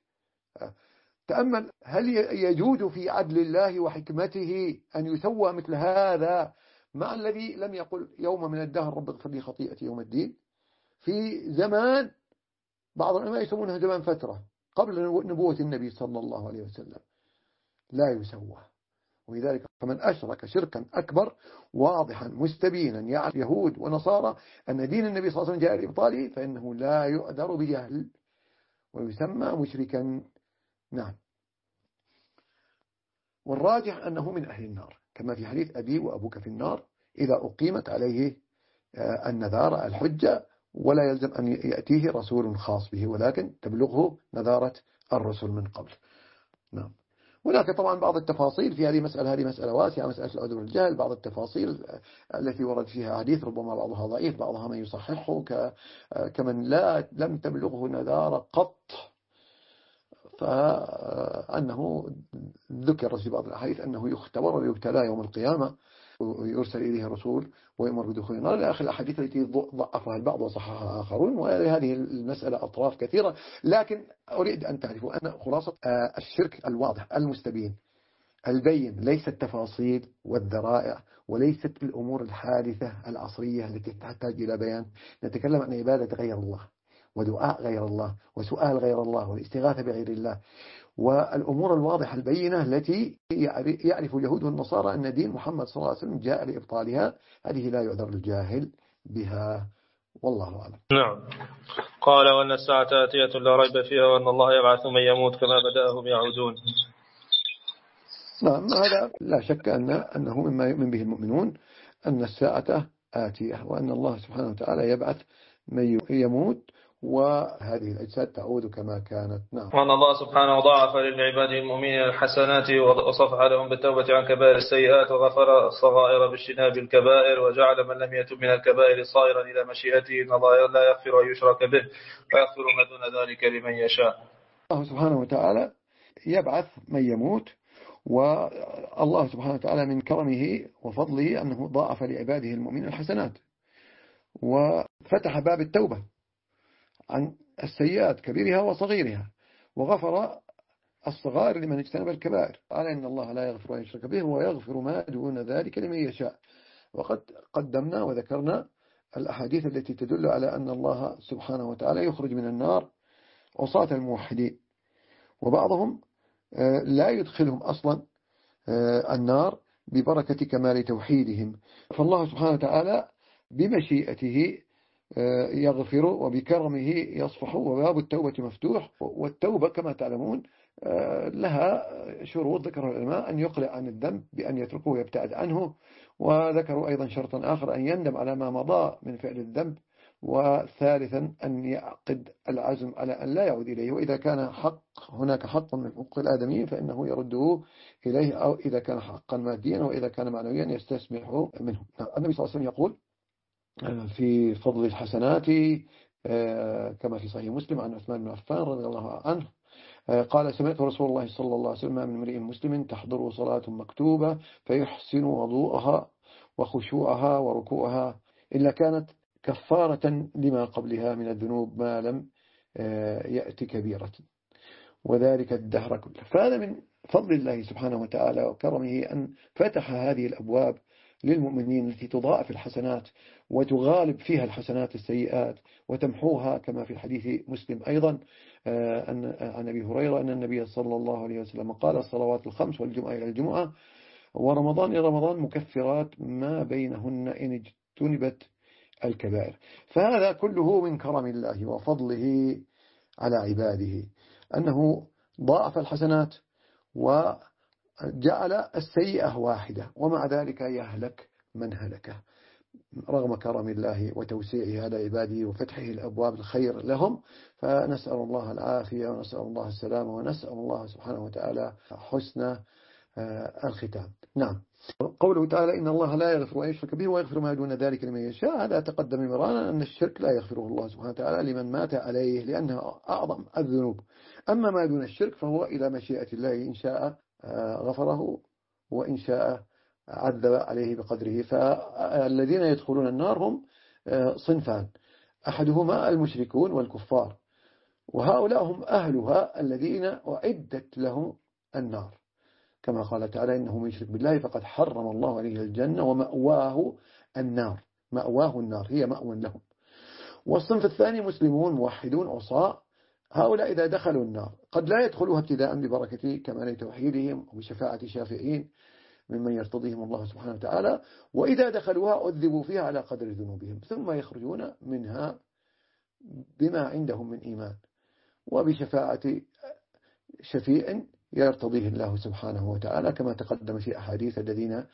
تأمل هل يجوز في عدل الله وحكمته أن يسوى مثل هذا مع الذي لم يقل يوم من الدهر رب اغفر لي خطيئتي يوم الدين، في زمان بعض العلماء يسمونها زمان فترة قبل نبوة النبي صلى الله عليه وسلم، لا يسوى. ولذلك فمن أشرك شركا أكبر واضحا مستبينا يعني يهود ونصارى أن دين النبي صلى الله عليه وسلم جاء لإبطاله فإنه لا يؤذر بجهل ويسمى مشركا. نعم. والراجح أنه من أهل النار كما في حديث أبي وأبوك في النار إذا أقيمت عليه النذارة الحجة، ولا يلزم أن يأتيه رسول خاص به ولكن تبلغه نذارة الرسل من قبل. نعم. هناك طبعا بعض التفاصيل في هذه مسألة، هذه مسألة واسعة، مسألة العذر والجهل، بعض التفاصيل التي ورد فيها حديث ربما بعضها ضعيف بعضها من يصححه كمن لا لم تبلغه نذارة قط، فأنه ذكر في بعض الأحاديث أنه يختبر ويبتلى يوم القيامة ويرسل إليه رسول ويؤمر بدخول النار إلى آخر الأحاديث التي ضعفها البعض وصححها آخرون. وهذه المسألة أطراف كثيرة، لكن أريد أن تعرفوا أن خلاصة الشرك الواضح المستبين البين ليست التفاصيل والذرائع، وليست الأمور الحادثة العصرية التي تحتاج إلى بيان. نتكلم عن عبادة غير الله ودعاء غير الله وسؤال غير الله والاستغاثة بغير الله، والأمور الواضحة البينة التي يعرف اليهود والنصارى أن دين محمد صلى الله عليه وسلم جاء لإبطالها. هذه لا يعذر الجاهل بها، والله أعلم. نعم. قال: وأن الساعة آتية لا ريب فيها وأن الله يبعث من يموت كما بدأهم يعودون. نعم، هذا لا شك أن أنه مما يؤمن به المؤمنون، أن الساعة آتية وأن الله سبحانه وتعالى يبعث من يموت وهذه الأجساد تعود كما كانت. نعم. وأن الله سبحانه ضاعف للعباد المؤمنين الحسنات وصفح لهم بالتوبة عن كبائر السيئات وغفر الصغائر باجتناب الكبائر، وجعل من لم يتب من الكبائر صائرا إلى مشيئته، إن الله لا يغفر أن يشرك به ويغفر ما دون ذلك لمن يشاء. الله سبحانه وتعالى يبعث من يموت، والله سبحانه وتعالى من كرمه وفضله أنه ضاعف لعباده المؤمنين الحسنات وفتح باب التوبة عن السيئات كبيرها وصغيرها، وغفر الصغائر لمن اجتنب الكبائر. قال إن الله لا يغفر أن يشرك به ويغفر ما دون ذلك لمن يشاء. وقد قدمنا وذكرنا الأحاديث التي تدل على أن الله سبحانه وتعالى يخرج من النار عصاة الموحدين، وبعضهم لا يدخلهم أصلا النار ببركة كمال توحيدهم. فالله سبحانه وتعالى بمشيئته يغفر وبكرمه يصفح، وباب التوبة مفتوح. والتوبة كما تعلمون لها شروط ذكرها العلماء: أن يقلع عن الذنب بأن يتركه ويبتعد عنه، وذكروا أيضا شرطا آخر أن يندم على ما مضى من فعل الذنب، وثالثا أن يعقد العزم على أن لا يعود إليه، وإذا كان حق هناك حق من حقوق الآدميين فإنه يرده إليه، أو إذا كان حقا ماديا وإذا كان معنويا يستسمح منه. النبي صلى الله عليه وسلم يقول في فضل الحسنات كما في صحيح مسلم عن عثمان بن عفان رضي الله عنه قال: سمعت رسول الله صلى الله عليه وسلم: من امرئ مسلم تحضره صلاة مكتوبة فيحسن وضوءها وخشوعها وركوعها إلا كانت كفارة لما قبلها من الذنوب ما لم يأتي كبيرة، وذلك الدهر كله. فهذا من فضل الله سبحانه وتعالى وكرمه أن فتح هذه الأبواب للمؤمنين التي تضاعف الحسنات وتغالب فيها الحسنات السيئات وتمحوها، كما في الحديث مسلم أيضا عن أبي هريرة أن النبي صلى الله عليه وسلم قال: الصلوات الخمس والجمعة إلى الجمعة ورمضان إلى رمضان مكفرات ما بينهن إن اجتنبت الكبائر. فهذا كله من كرم الله وفضله على عباده، أنه ضاعف الحسنات وجعل السيئة واحدة، ومع ذلك يهلك من هلكه، رغم كرم الله وتوسيعه على عباده وفتحه الأبواب الخير لهم. فنسأل الله العافية ونسأل الله السلامة ونسأل الله سبحانه وتعالى حسن الختام. نعم. قوله تعالى: إن الله لا يغفر أن يشرك به ويغفر ما دون ذلك لمن يشاء. هذا تقدم مرانا أن الشرك لا يغفره الله سبحانه وتعالى لمن مات عليه، لأنها أعظم الذنوب. أما ما دون الشرك فهو إلى مشيئة الله، إن شاء غفره وإن شاء عذب عليه بقدره. فالذين يدخلون النار هم صنفان: أحدهما المشركون والكفار، وهؤلاء هم أهلها الذين أعدت لهم النار، كما قال تعالى: إنه من يشرك بالله فقد حرم الله عليه الجنة ومأواه النار. مأواه النار هي مأوى لهم. والصنف الثاني مسلمون موحدون عصاة، هؤلاء إذا دخلوا النار قد لا يدخلوها ابتداء ببركة كمال توحيدهم وبشفاعة شافعين ممن يرتضيهم الله سبحانه وتعالى، وإذا دخلوها عذبوا فيها على قدر ذنوبهم، ثم يخرجون منها بما عندهم من إيمان وبشفاعة شفيع يرتضيه الله سبحانه وتعالى، كما تقدم في أحاديث الذين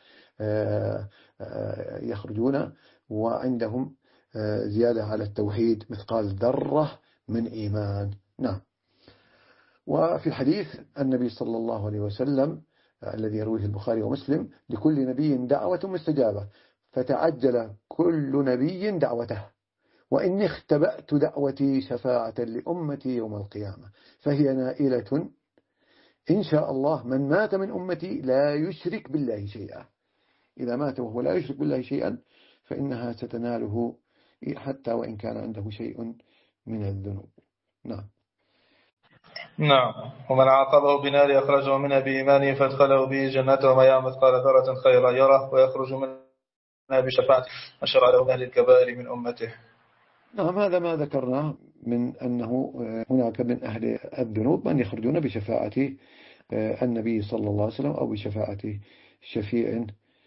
يخرجون وعندهم زيادة على التوحيد مثقال ذرة من إيمان. نعم. وفي الحديث النبي صلى الله عليه وسلم الذي يرويه البخاري ومسلم: لكل نبي دعوة مستجابة فتعجل كل نبي دعوته، وإني اختبأت دعوتي شفاعة لأمتي يوم القيامة فهي نائلة إن شاء الله من مات من أمتي لا يشرك بالله شيئا إذا مات وهو لا يشرك بالله شيئا فإنها ستناله حتى وإن كان عنده شيء من الذنوب. نعم. نعم. ومن عاقبه بنار أخرجه منها بإيمانه فادخله به جنته وما يعمل مثقال ذرة خيرا يره ويخرج منها بشفاعته وشرع له أهل الكبائر من أمته. نعم، هذا ما ذكرناه من أنه هناك من أهل الذنوب من يخرجون بشفاعة النبي صلى الله عليه وسلم أو بشفاعة شفيع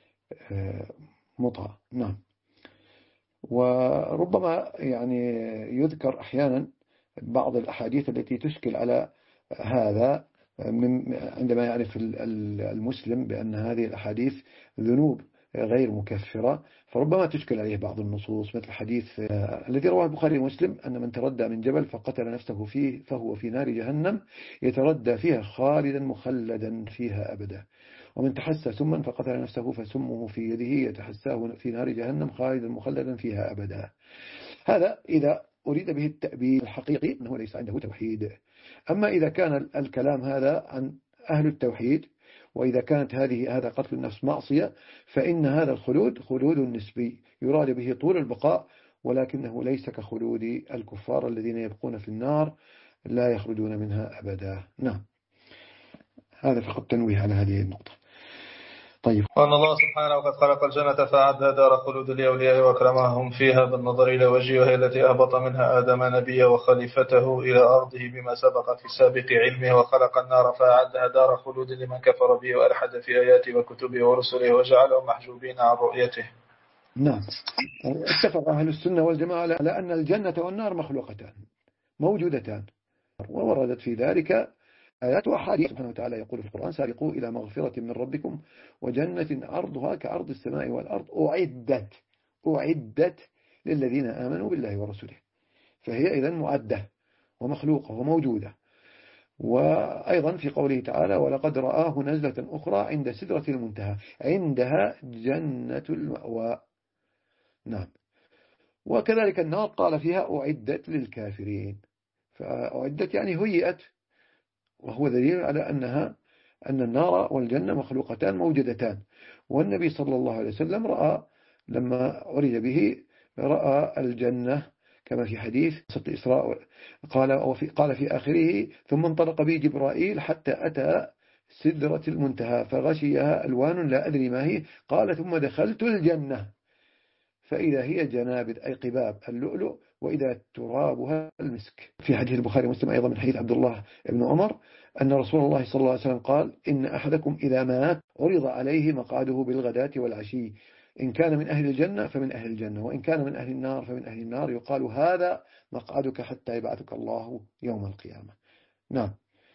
مطاع. نعم. وربما يعني يذكر أحيانا بعض الأحاديث التي تشكل على هذا من عندما يعرف المسلم بأن هذه الأحاديث ذنوب غير مكفرة، فربما تشكل عليه بعض النصوص مثل حديث الذي رواه البخاري ومسلم أن من تردى من جبل فقتل نفسه فيه فهو في نار جهنم يتردى فيها خالدا مخلدا فيها أبدا، ومن تحسى سما فقتل نفسه فسمه في يده يتحساه في نار جهنم خالدا مخلدا فيها أبدا. هذا إذا أريد به التأبيد الحقيقي أنه ليس عنده توحيد. أما إذا كان الكلام هذا عن أهل التوحيد وإذا كانت هذه هذا قتل النفس معصية فإن هذا الخلود خلود نسبي يراد به طول البقاء، ولكنه ليس كخلود الكفار الذين يبقون في النار لا يخرجون منها أبدا. نعم، هذا فقط تنويه على هذه النقطة. طيب. وأن الله سبحانه وقد خلق الجنة فأعدها دار خلود لأولياء وأكرمهم فيها بالنظر إلى وجهه، وهي التي أهبط منها آدم نبيه وخليفته إلى أرضه بما سبق في سابق علمه، وخلق النار فأعدها دار خلود لمن كفر به وألحد في آياته وكتبه ورسله وجعلهم محجوبين عن رؤيته. نعم، اتفق أهل السنة والجماعة على أن الجنة والنار مخلوقتان موجودتان، ووردت في ذلك آيات وأحاديث. سبحانه وتعالى يقول في القرآن: سارقوا إلى مغفرة من ربكم وجنة عرضها كعرض السماء والأرض أعدت أعدت للذين آمنوا بالله ورسوله. فهي إذن معدة ومخلوقة وموجودة. وأيضا في قوله تعالى: ولقد رآه نزلة أخرى عند سدرة المنتهى عندها جنة المأوى. نعم. وكذلك النار قال فيها أعدت للكافرين، فأعدت يعني هيئت، وهو دليل على أنها أن النار والجنة مخلوقتان موجودتان. والنبي صلى الله عليه وسلم رأى لما عرج به رأى الجنة كما في حديث الإسراء قال وفي قال في آخره: ثم انطلق بي جبرائيل حتى أتى سدرة المنتهى فغشيها ألوان لا أدري ما هي، قال: ثم دخلت الجنة فإذا هي جنابذ أي قباب اللؤلؤ وإذا ترابها المسك. في حديث البخاري ومسلم أيضا من حديث عبد الله بن عمر أن رسول الله صلى الله عليه وسلم قال: إن أحدكم إذا مات عرض عليه مقعده بالغداة والعشي، إن كان من أهل الجنة فمن أهل الجنة، وإن كان من أهل النار فمن أهل النار، يقال: هذا مقعدك حتى يبعثك الله يوم القيامة. نعم.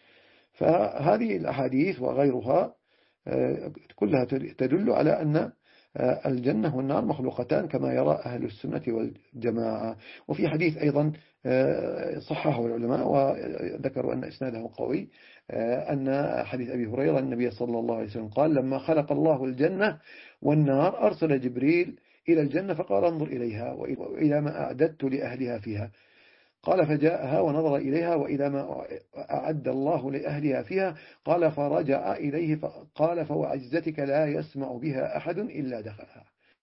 فهذه الأحاديث وغيرها كلها تدل على أن الجنة والنار مخلوقتان كما يرى أهل السنة والجماعة. وفي حديث أيضا صححه العلماء وذكروا أن إسناده قوي، أن حديث أبي هريرة النبي صلى الله عليه وسلم قال: لما خلق الله الجنة والنار أرسل جبريل إلى الجنة فقال: انظر إليها وإلى ما أعددت لأهلها فيها. قال: فجاءها ونظر إليها وإذا ما أعد الله لأهلها فيها. قال: فرجع إليه فقال: فوعزتك لا يسمع بها أحد إلا دخلها.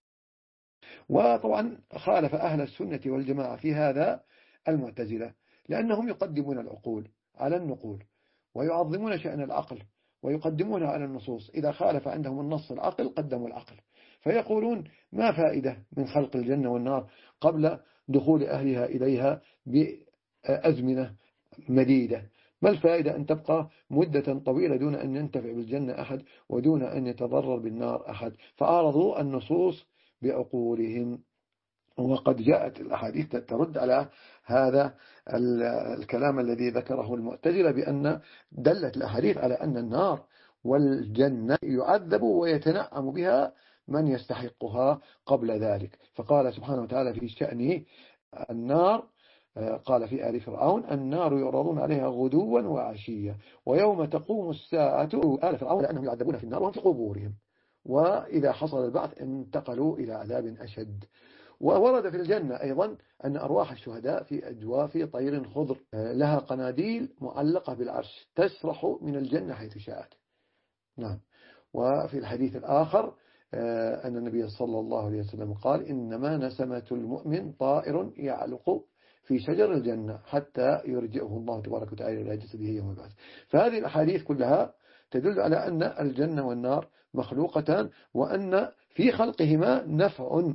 وطبعا خالف أهل السنة والجماعة في هذا المعتزلة، لأنهم يقدمون العقول على النقول ويعظمون شأن العقل ويقدمون على النصوص. إذا خالف عندهم النص العقل قدموا العقل، فيقولون: ما فائدة من خلق الجنة والنار قبل دخول أهلها إليها بأزمنة مديدة؟ ما الفائدة أن تبقى مدة طويلة دون أن ينتفع بالجنة أحد ودون أن يتضرر بالنار أحد؟ فأعرضوا النصوص بعقولهم. وقد جاءت الأحاديث ترد على هذا الكلام الذي ذكره المعتزلة، بأن دلت الأحاديث على أن النار والجنة يعذب ويتنعم بها من يستحقها قبل ذلك. فقال سبحانه وتعالى في شأن النار، قال في آل فرعون: النار يعرضون عليها غدوا وعشيا ويوم تقوم الساعة آل فرعون لأنهم يعذبون في النار وهم في قبورهم، وإذا حصل البعث انتقلوا إلى عذاب أشد. وورد في الجنة أيضا أن أرواح الشهداء في أجواف طير خضر لها قناديل معلقة بالعرش تسرح من الجنة حيث شاءت. نعم. وفي الحديث الآخر أن النبي صلى الله عليه وسلم قال إنما نسمة المؤمن طائر يعلق في شجر الجنة حتى يرجعه الله تبارك وتعالى إلى جسده يوم البعث. فهذه الأحاديث كلها تدل على أن الجنة والنار مخلوقتان، وأن في خلقهما نفع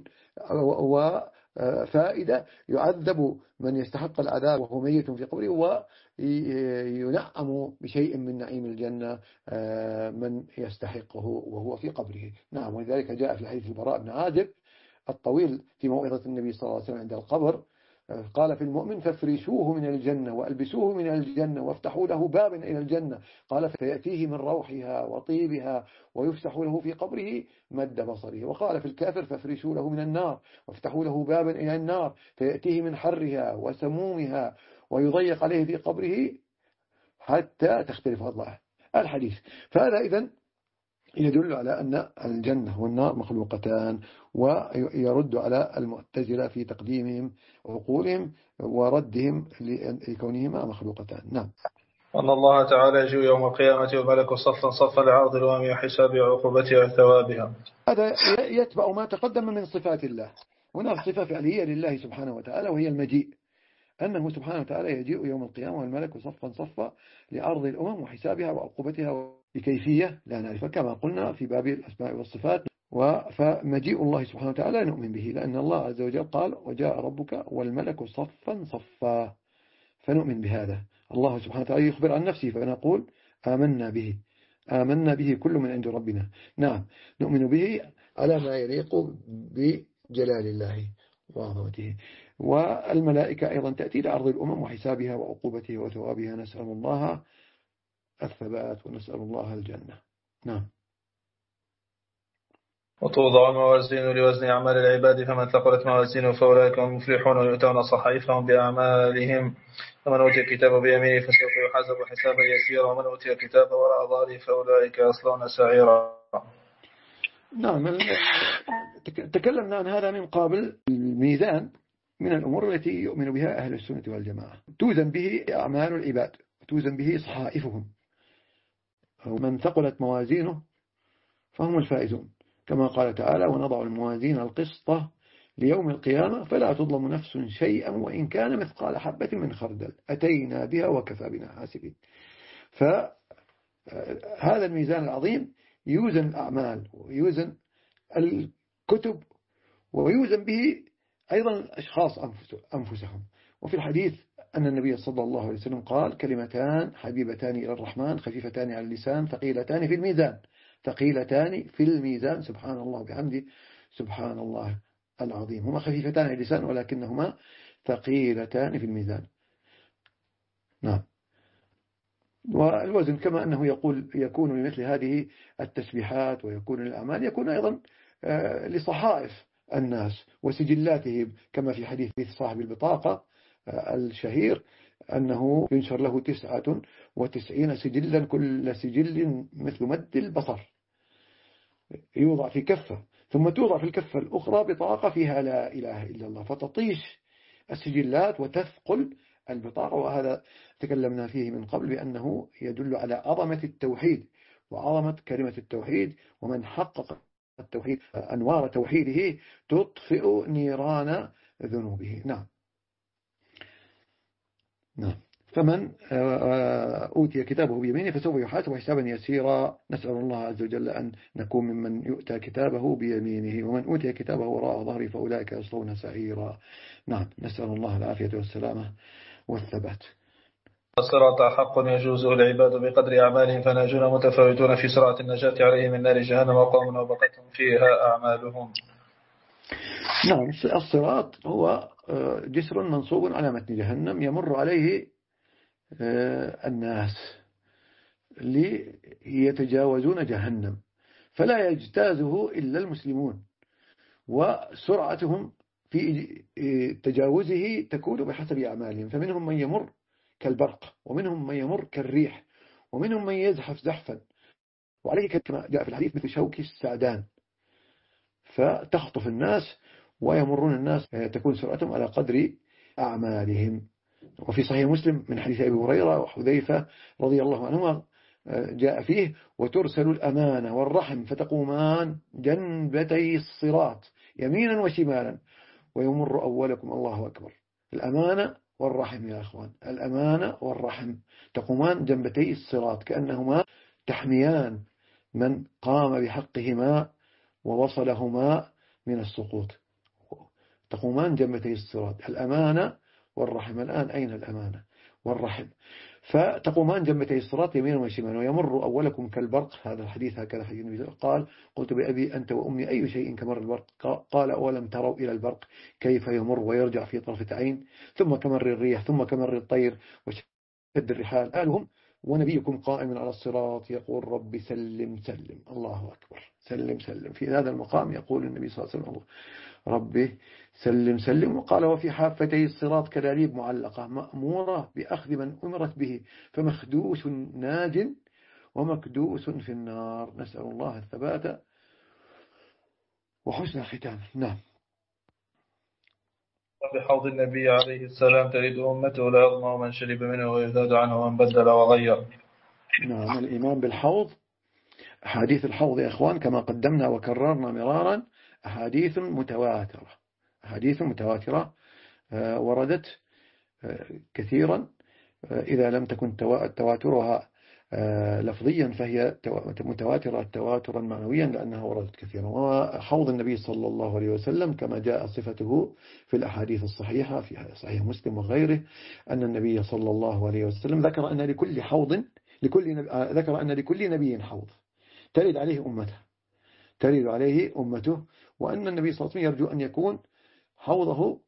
وفائدة، يعذب من يستحق العذاب وهو ميت في قبره، وينعم بشيء من نعيم الجنة من يستحقه وهو في قبره. نعم، ولذلك جاء في الحديث البراء بن عازب الطويل في موعظة النبي صلى الله عليه وسلم عند القبر، قال في المؤمن فافرشوه من الجنة وألبسوه من الجنة وافتحوا له بابا إلى الجنة، قال فيأتيه من روحها وطيبها ويفتح له في قبره مد بصره. وقال في الكافر فافرشوا له من النار وافتحوا له بابا إلى النار فيأتيه من حرها وسمومها ويضيق عليه في قبره حتى تختلف أضلاعه الحديث. فهذا إذن يدل على أن الجنة والنار مخلوقتان، ويرد على المعتزلة في تقديمهم عقولهم وردهم لكونهما مخلوقتان. نعم. وأن الله تعالى يجيء يوم القيامة وملك صفا صفا لعرض الأمم وحسابها وعقوبتها وثوابها. هذا يتبع ما تقدم من صفات الله. هنا صفة فعلية لله سبحانه وتعالى وهي المجيء، أنه سبحانه وتعالى يجيء يوم القيامة والملك صفا صفا لعرض الأمم وحسابها وعقوبتها بكيفية لا نعرفها كما قلنا في باب الأسماء والصفات. فمجيء الله سبحانه وتعالى نؤمن به، لأن الله عز وجل قال وجاء ربك والملك صفا صفا، فنؤمن بهذا. الله سبحانه وتعالى يخبر عن نفسه فنقول آمنا به، آمنا به كل من عند ربنا. نعم، نؤمن به على ما يليق بجلال الله وعظمته. والملائكة أيضا تأتي لعرض الأمم وحسابها وعقوبته وثوابها. نسأل الله الثبات ونسأل الله الجنة. نعم. وتوضع الموازين لوزن أعمال العباد، فمن ثقلت موازينه فأولئك هم المفلحون ويؤتون صحائفهم بأعمالهم، فمن أوتي كتابه بيمينه فسوف يحاسب حسابا يسيرا، ومن أوتي كتابه وراء ظهره فأولئك يصلون سعيرا. نعم، تكلمنا عن هذا من قبل. الميزان من الأمور التي يؤمن بها أهل السنة والجماعة، توزن به أعمال العباد، توزن به صحائفهم، ومن ثقلت موازينه فهم الفائزون، كما قال تعالى ونضع الموازين القسط ليوم القيامة فلا تظلم نفس شيئا وإن كان مثقال حبة من خردل أتينا بها وكفى بنا حاسبين. فهذا الميزان العظيم يوزن الأعمال ويوزن الكتب ويوزن به أيضا الأشخاص أنفسهم. وفي الحديث أن النبي صلى الله عليه وسلم قال كلمتان حبيبتان إلى الرحمن خفيفتان على اللسان ثقيلتان في الميزان، ثقيلتان في الميزان، سبحان الله بحمده سبحان الله العظيم. هما خفيفتان على اللسان ولكنهما ثقيلتان في الميزان. نعم. والوزن كما أنه يقول يكون لمثل هذه التسبيحات ويكون للأعمال، يكون أيضا لصحائف الناس وسجلاتهم، كما في حديث صاحب البطاقة الشهير أنه ينشر له تسعة وتسعين سجلا كل سجل مثل مد البصر، يوضع في كفة ثم توضع في الكفة الأخرى بطاقة فيها لا إله إلا الله، فتطيش السجلات وتثقل البطاقة. وهذا تكلمنا فيه من قبل بأنه يدل على عظمة التوحيد وعظمة كلمة التوحيد، ومن حقق التوحيد أنوار توحيده تطفئ نيران ذنوبه. نعم. نعم. فمن أوتي كتابه بيمينه فسوف يحاسب حسابا يسيرا. نسأل الله عز وجل أن نكون ممن يؤتى كتابه بيمينه، ومن أوتي كتابه وراء ظهره فأولئك يصلون سعيرا. نعم، نسأل الله العافية والسلامة والثبات. الصراط حق يجوزه العباد بقدر أعمالهم، فناجون متفاوتون في سرعة النجاة عليه من نار جهنم وقوم وبقتهم فيها أعمالهم. نعم، الصراط هو جسر منصوب على متن جهنم يمر عليه الناس ليتجاوزون جهنم، فلا يجتازه إلا المسلمون، وسرعتهم في تجاوزه تكون بحسب أعمالهم، فمنهم من يمر كالبرق، ومنهم من يمر كالريح، ومنهم من يزحف زحفا، وعليه كما جاء في الحديث مثل شوك السعدان، فتخطف الناس ويمرون الناس، تكون سرعتهم على قدر أعمالهم. وفي صحيح مسلم من حديث أبي هريرة وحذيفة رضي الله عنهما جاء فيه وترسل الأمانة والرحم فتقومان جنبتي الصراط يمينا وشمالا ويمر أولكم. الله أكبر. الأمانة والرحم يا أخوان، الأمانة والرحم تقومان جنبتي الصراط كأنهما تحميان من قام بحقهما ووصلهما من السقوط. تقومان جنبتي الصراط، الأمانة والرحم. الآن أين الأمانة والرحم؟ فتقومان جنبتي الصراط يمينا وشمالا ويمر أولكم كالبرق. هذا الحديث هكذا حديث النبي قال: قلت بأبي أنت وأمي أي شيء كمر البرق؟ قال: أولم تروا إلى البرق كيف يمر ويرجع في طرفة عين، ثم كمر الريح، ثم كمر الطير وشد الرحال. قالهم ونبيكم قائم على الصراط يقول: رب سلم سلم. الله أكبر. سلم سلم. في هذا المقام يقول النبي صلى الله عليه وسلم: ربي سلم سلم. وقال: وفي حافتي الصراط كلاليب معلقة مأمورة بأخذ من أمرت به، فمخدوش ناج ومكدوس في النار. نسأل الله الثبات وحسن الختام. نعم. بحوض النبي عليه السلام تريد أمته لا يظمأ من شرب منه ويزداد عنه من بدل وغير. نعم. الإيمان بالحوض، أحاديث الحوض يا إخوان كما قدمنا وكررنا مرارا أحاديث متواترة، أحاديث متواترة وردت كثيرا، إذا لم تكن تواترها لفظيا فهي متواترة تواترا معنويا لأنها وردت كثيرا. وحوض النبي صلى الله عليه وسلم كما جاء صفته في الأحاديث الصحيحة في صحيح مسلم وغيره أن النبي صلى الله عليه وسلم ذكر أن لكل حوض لكل نبي ذكر أن لكل نبي حوض ترد عليه أمته ترد عليه أمته وأن النبي صلى الله عليه وسلم يرجو أن يكون حوضه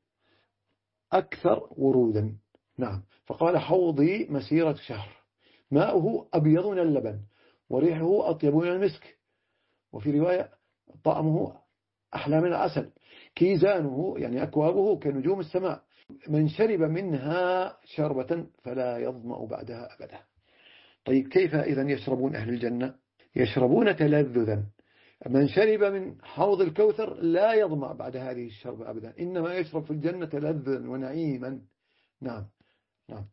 أكثر ورودا. نعم. فقال: حوضي مسيرة شهر ماؤه أبيض من اللبن وريحه أطيب من المسك، وفي رواية طعمه أحلى من العسل، كيزانه يعني أكوابه كنجوم السماء، من شرب منها شربة فلا يظمأ بعدها أبدا. طيب كيف إذن يشربون أهل الجنة؟ يشربون تلذذا. من شرب من حوض الكوثر لا يظمأ بعد هذه الشربة أبدا، إنما يشرب في الجنة تلذذا ونعيما. نعم. نعم.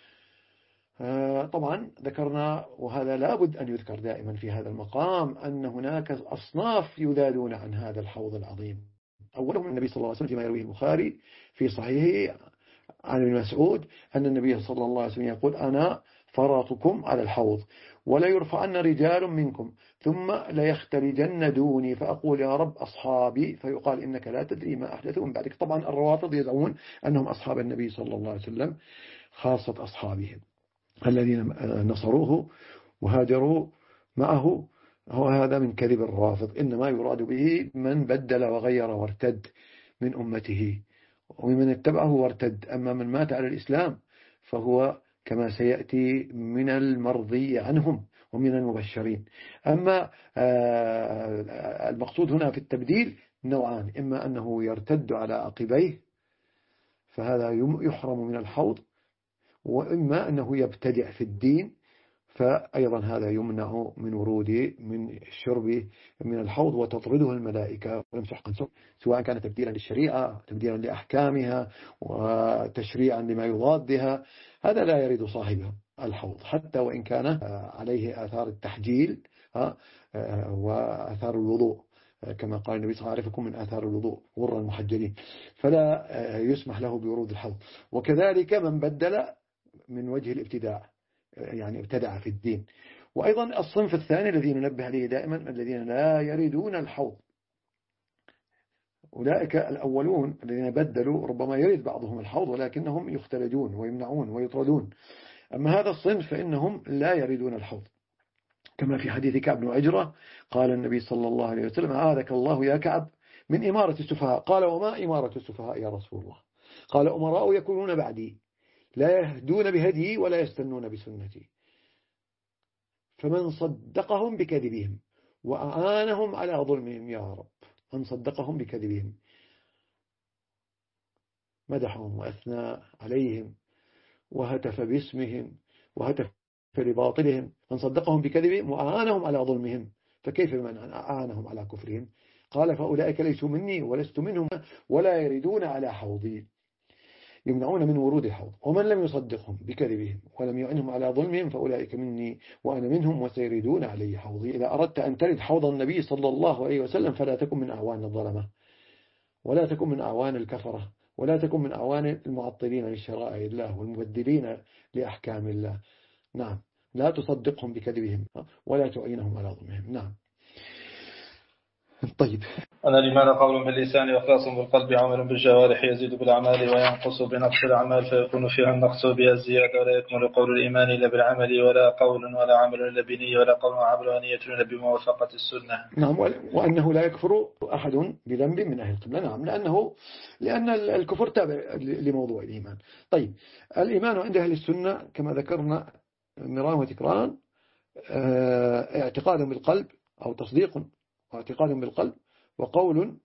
آه طبعا ذكرنا، وهذا لابد أن يذكر دائما في هذا المقام، أن هناك أصناف يذادون عن هذا الحوض العظيم. أولهم النبي صلى الله عليه وسلم فيما يرويه البخاري في صحيحه عن ابن مسعود أن النبي صلى الله عليه وسلم يقول: أنا فرطكم على الحوض ولا يرفعن رجال منكم ثم لا يختلجن دوني فأقول يا رب أصحابي، فيقال إنك لا تدري ما أحدثوا من بعدك. طبعا الروافض يزعمون أنهم أصحاب النبي صلى الله عليه وسلم، خاصة أصحابهم الذين نصروه وهاجروا معه. هو هذا من كذب الروافض، إنما يراد به من بدل وغير وارتد من أمته ومن اتبعه وارتد. أما من مات على الإسلام فهو كما سيأتي من المرضي عنهم ومن المبشرين. أما المقصود هنا في التبديل نوعان: إما أنه يرتد على عقبيه فهذا يحرم من الحوض، وإما أنه يبتدع في الدين فأيضا هذا يمنع من ورود من الشرب من الحوض وتطرده الملائكة ويمسح قنصر، سواء كان تبديلا للشريعة تبديلا لأحكامها وتشريعا لما يضادها. هذا لا يريد صاحبه الحوض حتى وإن كان عليه آثار التحجيل وآثار الوضوء، كما قال النبي صلى الله عليه وسلم: من آثار الوضوء غر المحجلين، فلا يسمح له بورود الحوض. وكذلك من بدل من وجه الابتداع يعني ابتدع في الدين. وأيضا الصنف الثاني الذي ننبه عليه دائما الذين لا يريدون الحوض، أولئك الأولون الذين بدلوا ربما يريد بعضهم الحوض ولكنهم يختلجون ويمنعون ويطردون. أما هذا الصنف فإنهم لا يريدون الحوض، كما في حديث كعب بن عجرة قال النبي صلى الله عليه وسلم: أعاذك الله يا كعب من إمارة السفهاء. قال: وما إمارة السفهاء يا رسول الله؟ قال: أمراء يكونون بعدي لا يهدون بهدي ولا يستنون بسنتي، فمن صدقهم بكذبهم وأعانهم على ظلمهم. يا رب، من صدقهم بكذبهم، مدحهم وأثنى عليهم وهتف باسمهم وهتف لباطلهم. من صدقهم بكذبهم وأعانهم على ظلمهم، فكيف من أعانهم على كفرهم؟ قال: فأولئك ليسوا مني ولست منهم ولا يردون على حوضي. يمنعون من ورود الحوض. ومن لم يصدقهم بكذبهم ولم يعنهم على ظلمهم فأولئك مني وأنا منهم وسيردون علي حوضي. إذا أردت أن ترد حوض النبي صلى الله عليه وسلم فلا تكن من أعوان الظلمة، ولا تكن من أعوان الكفرة، ولا تكن من أعوان المعطلين لشرائع الله والمبدلين لأحكام الله. نعم، لا تصدقهم بكذبهم ولا تعينهم على ظلمهم. نعم. طيب. أن الإيمان قول باللسان وإخلاص بالقلب عمل بالجوارح يزيد بالأعمال وينقص بنقص الأعمال فيكون فيها النقص بها الزيادة، ولا يكمل قول الإيمان إلا بالعمل، ولا قول ولا عمل إلا بنية، ولا قول وعمل ونية إلا بموافقة السنة. نعم. وأنه لا يكفر أحد بذنب من أهل القبلة. نعم، لأنه لأن الكفر تابع لموضوع الإيمان. طيب، الإيمان عند أهل السنة كما ذكرنا مرارا وتكرارا اعتقاد بالقلب أو تصديق واعتقاد بالقلب وقول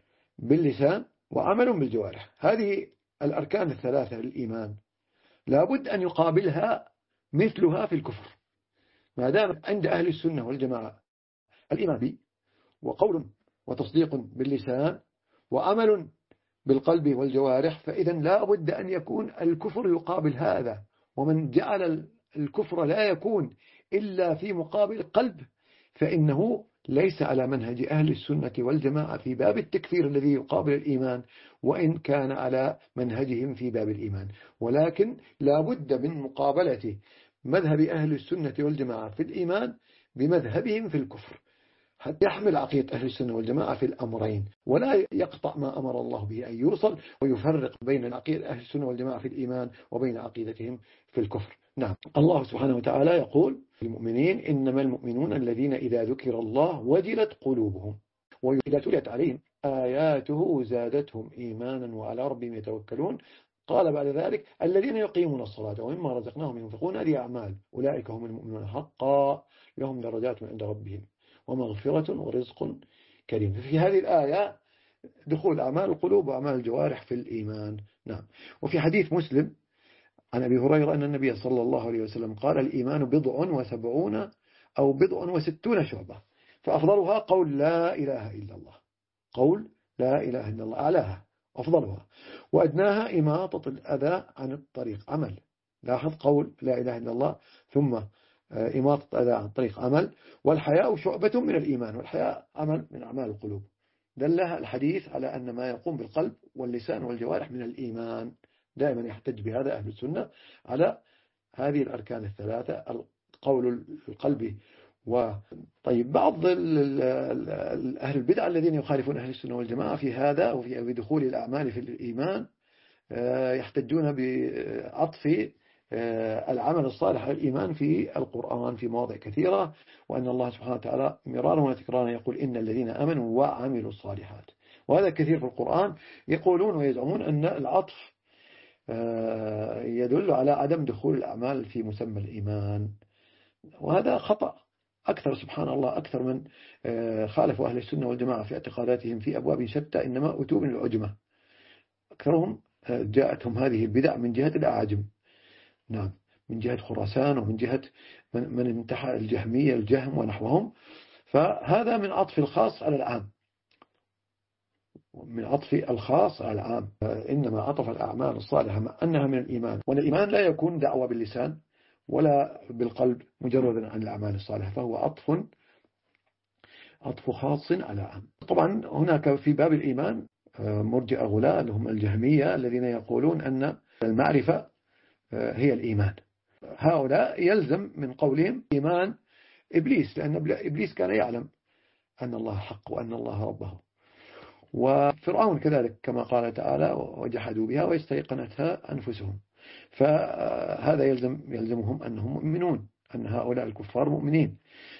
باللسان وعمل بالجوارح. هذه الأركان الثلاثة للإيمان لابد أن يقابلها مثلها في الكفر. ما دام عند أهل السنة والجماعة الإيمان به وقول وتصديق باللسان وعمل بالقلب والجوارح، فإذا لا بد أن يكون الكفر يقابل هذا. ومن جعل الكفر لا يكون إلا في مقابل القلب فإنه ليس على منهج أهل السنة والجماعة في باب التكفير الذي يقابل الإيمان، وإن كان على منهجهم في باب الإيمان. ولكن لا بد من مقابلة مذهب أهل السنة والجماعة في الإيمان بمذهبهم في الكفر حتى يحمل عقيدة أهل السنة والجماعة في الأمرين، ولا يقطع ما أمر الله به أن يوصل، ويفرق بين عقيدة أهل السنة والجماعة في الإيمان وبين عقيدتهم في الكفر. نعم. الله سبحانه وتعالى يقول المؤمنين إنما المؤمنون الذين إذا ذكر الله وجلت قلوبهم وإذا تليت عليهم آياته زادتهم إيمانا وعلى ربهم يتوكلون. قال بعد ذلك الذين يقيمون الصلاة ومما رزقناهم ينفقون هذه أعمال أولئك هم المؤمنون حقا لهم درجات عند ربهم ومغفرة ورزق كريم. في هذه الآية دخول أعمال القلوب وأعمال الجوارح في الإيمان. نعم. وفي حديث مسلم عن أبي هريرة أن النبي صلى الله عليه وسلم قال الإيمان بضع وسبعون أو بضع وستون شعبة، فأفضلها قول لا إله إلا الله، قول لا إله إلا الله أعلاها أفضلها، وأدناها إماطة الأذى عن الطريق عمل. لاحظ قول لا إله إلا الله ثم إماطة الأذى عن الطريق عمل. والحياء شعبة من الإيمان، والحياء عمل من أعمال القلوب. دلها الحديث على أن ما يقوم بالقلب واللسان والجوارح من الإيمان. دائما يحتج بهذا أهل السنة على هذه الأركان الثلاثة القول القلبي. وطيب بعض أهل البدع الذين يخالفون أهل السنة والجماعة في هذا وفي دخول الأعمال في الإيمان يحتجون بعطف العمل الصالح على الإيمان في القرآن في مواضع كثيرة، وأن الله سبحانه وتعالى مرارا وتكرارا يقول إن الذين آمنوا وعملوا الصالحات، وهذا كثير في القرآن. يقولون ويزعمون أن العطف يدل على عدم دخول الأعمال في مسمى الإيمان، وهذا خطأ. أكثر سبحان الله أكثر من خالفوا أهل السنة والجماعة في اعتقاداتهم في أبواب شتى إنما أتوا من العجمة. أكثرهم جاءتهم هذه البدع من جهة الأعاجم. نعم، من جهة خراسان ومن جهة من, من انتحى الجهمية الجهم ونحوهم. فهذا من عطف الخاص على العام، من عطف الخاص على العام. إنما عطف الأعمال الصالحة مع أنها من الإيمان، وأن الإيمان لا يكون دعوة باللسان ولا بالقلب مجردا عن الأعمال الصالحة، فهو عطف عطف خاص على عام. طبعا هناك في باب الإيمان مرجئة غلاة هم الجهمية الذين يقولون أن المعرفة هي الإيمان. هؤلاء يلزم من قولهم إيمان إبليس، لأن إبليس كان يعلم أن الله حق وأن الله ربه، وفرعون كذلك كما قال تعالى وجحدوا بها ويستيقنتها أنفسهم. فهذا يلزم يلزمهم أنهم مؤمنون، أن هؤلاء الكفار مؤمنين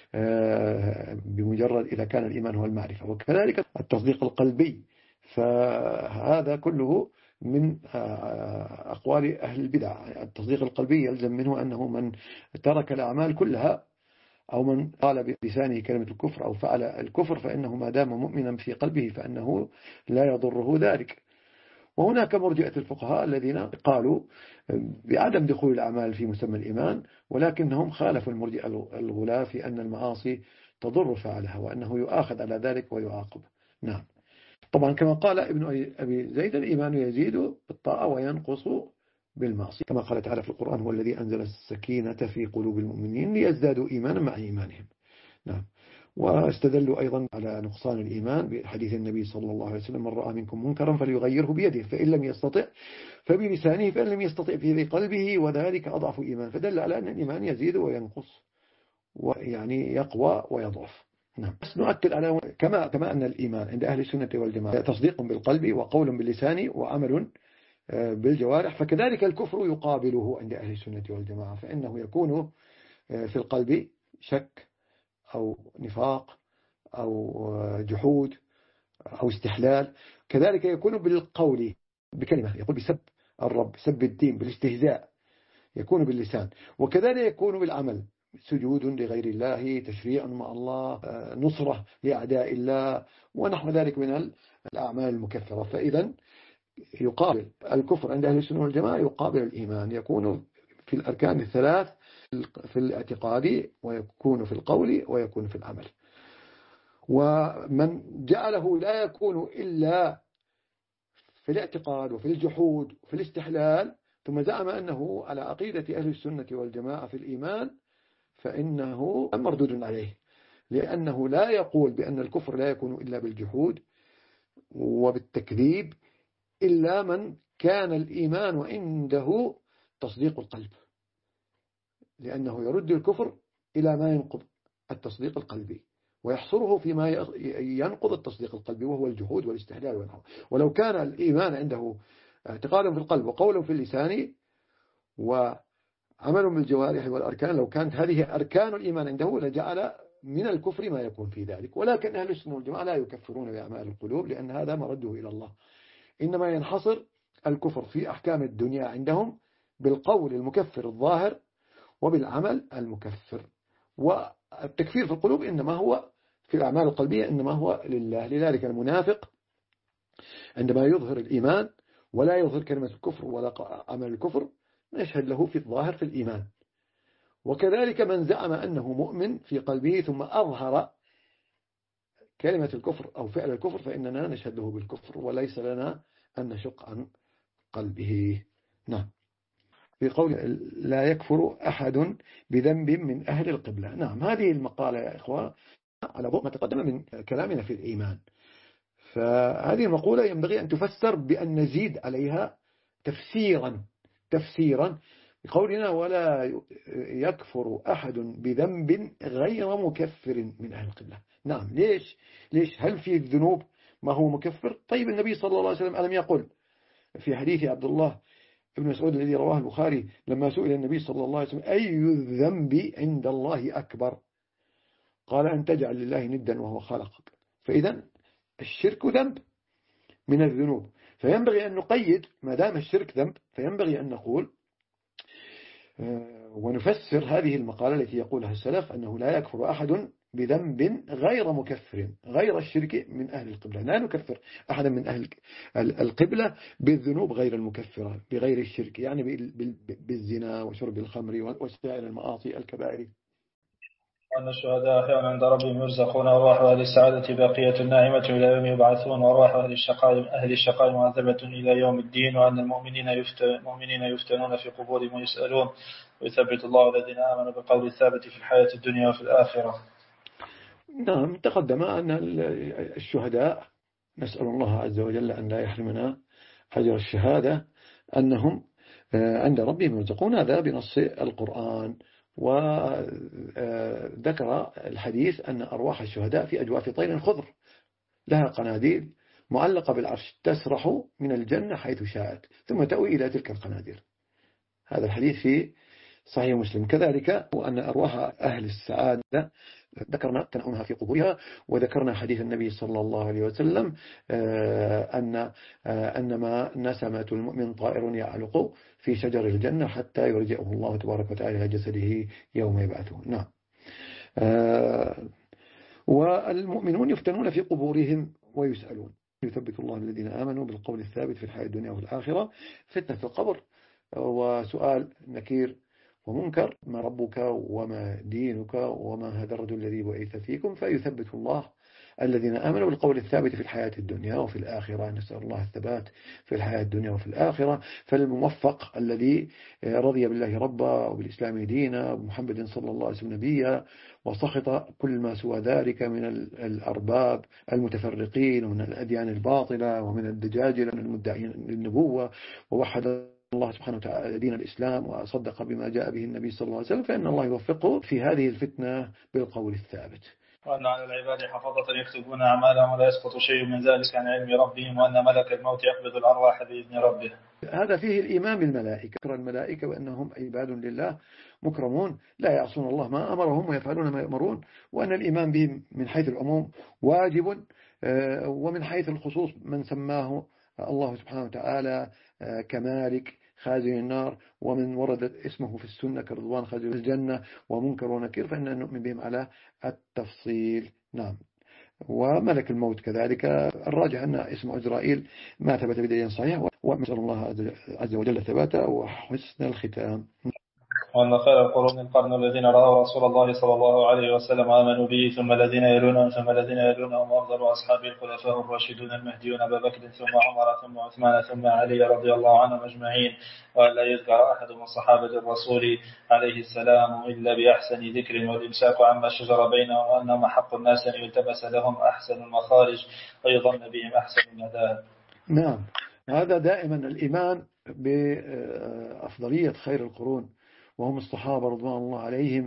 بمجرد إذا كان الإيمان هو المعرفة. وكذلك التصديق القلبي، فهذا كله من أقوال أهل البدع. التصديق القلبي يلزم منه أنه من ترك الأعمال كلها أو من قال بلسانه كلمة الكفر أو فعل الكفر فإنه ما دام مؤمنا في قلبه فإنه لا يضره ذلك. وهناك مرجئة الفقهاء الذين قالوا بعدم دخول الأعمال في مسمى الإيمان، ولكنهم خالفوا المرجئة الغلاة في أن المعاصي تضر فعلها وأنه يؤاخذ على ذلك ويعاقب. نعم. طبعا كما قال ابن أبي زيد الإيمان يزيد بالطاعة وينقص بالمعصية، كما قال تعالى في القرآن هو الذي أنزل السكينة في قلوب المؤمنين ليزدادوا إيمانا مع إيمانهم. نعم. واستدلوا أيضا على نقصان الإيمان بحديث النبي صلى الله عليه وسلم: من رأى منكم منكرا فليغيره بيده فإن لم يستطع فبلسانه فإن لم يستطع في قلبه وذلك أضعف إيمان، فدل على أن الإيمان يزيد وينقص ويعني يقوى ويضعف. نعم. بس نؤكد على كما كما أن الإيمان عند أهل السنة والجماعة تصديق بالقلب وقول باللسان وعمل بالجوارح، فكذلك الكفر يقابله عند أهل السنة والجماعة، فإنه يكون في القلب شك أو نفاق أو جحود أو استحلال، كذلك يكون بالقول بكلمة، يقول بسب الرب، سب الدين، بالاستهزاء، يكون باللسان، وكذلك يكون بالعمل، سجود لغير الله، تشريع مع الله، نصرة لأعداء الله ونحو ذلك من الأعمال المكفرة. فإذا يقابل الكفر عند أهل السنة والجماعة يقابل الإيمان، يكون في الأركان الثلاث في الاعتقاد ويكون في القول ويكون في العمل. ومن جعله لا يكون إلا في الاعتقاد وفي الجحود وفي الاستحلال ثم زعم أنه على عقيدة أهل السنة والجماعة في الإيمان، فإنه مردود عليه، لأنه لا يقول بأن الكفر لا يكون إلا بالجحود وبالتكذيب إلا من كان الإيمان عنده تصديق القلب، لأنه يرد الكفر إلى ما ينقض التصديق القلبي ويحصره فيما ينقض التصديق القلبي وهو الجحود والاستحلال والنحو. ولو كان الإيمان عنده اعتقاد في القلب وقول في اللسان وعمل بالجوارح والأركان، لو كانت هذه أركان الإيمان عنده لجعل من الكفر ما يكون في ذلك. ولكن أهل السنة والجماعة لا يكفرون بأعمال القلوب، لأن هذا مرده إلى الله، إنما ينحصر الكفر في أحكام الدنيا عندهم بالقول المكفر الظاهر وبالعمل المكفر، والتكفير في القلوب إنما هو في الأعمال القلبية إنما هو لله. لذلك المنافق عندما يظهر الإيمان ولا يظهر كلمة الكفر ولا عمل الكفر نشهد له في الظاهر في الإيمان، وكذلك من زعم أنه مؤمن في قلبه ثم أظهر كلمة الكفر أو فعل الكفر فإننا نشهد له بالكفر وليس لنا أن نشق عن قلبه. نعم. في قول لا يكفر أحد بذنب من أهل القبلة. نعم، هذه المقالة يا إخوان على ضوء ما تقدم من كلامنا في الإيمان، فهذه المقولة ينبغي أن تفسر بأن نزيد عليها تفسيرا تفسيرا بقولنا ولا يكفر أحد بذنب غير مكفر من أهل القبلة. نعم، ليش؟ ليش؟ هل في الذنوب ما هو مكفر؟ طيب النبي صلى الله عليه وسلم ألم يقل في حديث عبد الله ابن مسعود الذي رواه البخاري لما سئل النبي صلى الله عليه وسلم أي الذنب عند الله أكبر؟ قال أن تجعل لله ندا وهو خلقك. فإذا الشرك ذنب من الذنوب، فينبغي أن نقيد ما دام الشرك ذنب، فينبغي أن نقول ونفسر هذه المقالة التي يقولها السلف أنه لا يكفر أحد بذنب غير مكفر غير الشرك من أهل القبلة. لا نكفر أحدا من أهل القبلة بالذنوب غير المكفرة بغير الشرك، يعني بالزنا وشرب الخمر وسائر المعاصي الكبائر. أن الشهداء أحيانا عند ربهم يرزقون، أرواح أهل السعادة باقية ناعمة إلى يوم يبعثون، وأرواح أهل الشقاء أهل الشقاء معذبة إلى يوم الدين، وأن المؤمنين يفتنون يفتنون في قبورهم ويسألون، ويثبت الله الذين آمنوا بالقول الثابت في الحياة الدنيا وفي الآخرة. نعم، تقدم أن الشهداء نسأل الله عز وجل أن لا يحرمنا أجر الشهادة أنهم عند ربهم يرزقون، هذا بنص القرآن. وذكر الحديث أن أرواح الشهداء في أجواف طير خضر لها قناديل معلقة بالعرش تسرح من الجنة حيث شاءت ثم تأوي إلى تلك القناديل. هذا الحديث في صحيح مسلم. كذلك وأن أرواح أهل السعادة ذكرنا تنعمها في قبورها، وذكرنا حديث النبي صلى الله عليه وسلم أن أنما نسمة المؤمن طائر يعلق في شجر الجنة حتى يرجعه الله تبارك وتعالى إلى جسده يوم يبعثه. نعم. والمؤمنون يفتنون في قبورهم ويسألون، يثبت الله الذين آمنوا بالقول الثابت في الحياة الدنيا والآخرة. فتنة القبر وسؤال نكير ومنكر، ما ربك وما دينك وما هذا الرجل الذي بعث فيكم، فيثبت الله الذين آمنوا بالقول الثابت في الحياة الدنيا وفي الآخرة، نسأل الله الثبات في الحياة الدنيا وفي الآخرة. فالموفق الذي رضي بالله ربا وبالإسلام دينا ومحمد صلى الله عليه وسلم نبيا، وسخط كل ما سوى ذلك من الأرباب المتفرقين ومن الأديان الباطلة ومن الدجاجلة من المدعين للنبوة، ووحد الله سبحانه وتعالى دين الإسلام وصدق بما جاء به النبي صلى الله عليه وسلم، فإن الله يوفقه في هذه الفتنة بالقول الثابت. وأن على العباد حفظة يكتبون أعمالهم ولا يسقط شيء من ذلك عن علم ربهم، وأن ملك الموت يقبض الأرواح بإذن ربه. هذا فيه الإيمان بالملائكة، الملائكة وأنهم عباد لله مكرمون لا يعصون الله ما أمرهم ويفعلون ما يأمرون، وأن الإيمان بهم من حيث العموم واجب، ومن حيث الخصوص من سماه الله سبحانه وتعالى كمالك خازن النار، ومن ورد اسمه في السنة كرضوان خازن الجنة ومنكر ونكير، فإننا نؤمن بهم على التفصيل. نعم. وملك الموت كذلك الراجح أن اسم عزرائيل ما ثبت بدليل صحيح، ونسأل الله عز وجل ثباته وحسن الختام. وأن خير القرون القرن الذين رأوا رسول الله صلى الله عليه وسلم آمنوا به، ثم الذين يلونهم ثم الذين يلونهم، وأفضل أصحاب الخلفاء الراشدون المهديون أبا بكر ثم عمر ثم عثمان ثم علي رضي الله عنهم أجمعين. وأن لا يذكر أحد من صحابة الرسول عليه السلام إلا بأحسن ذكر، والإمساك عما شجر بينهم، وأنهم حق الناس أن يلتبس لهم أحسن المخارج ويظن بهم أحسن المذاهب. نعم، هذا دائما الإيمان بأفضلية خير القرون وهم الصحابة رضوان الله عليهم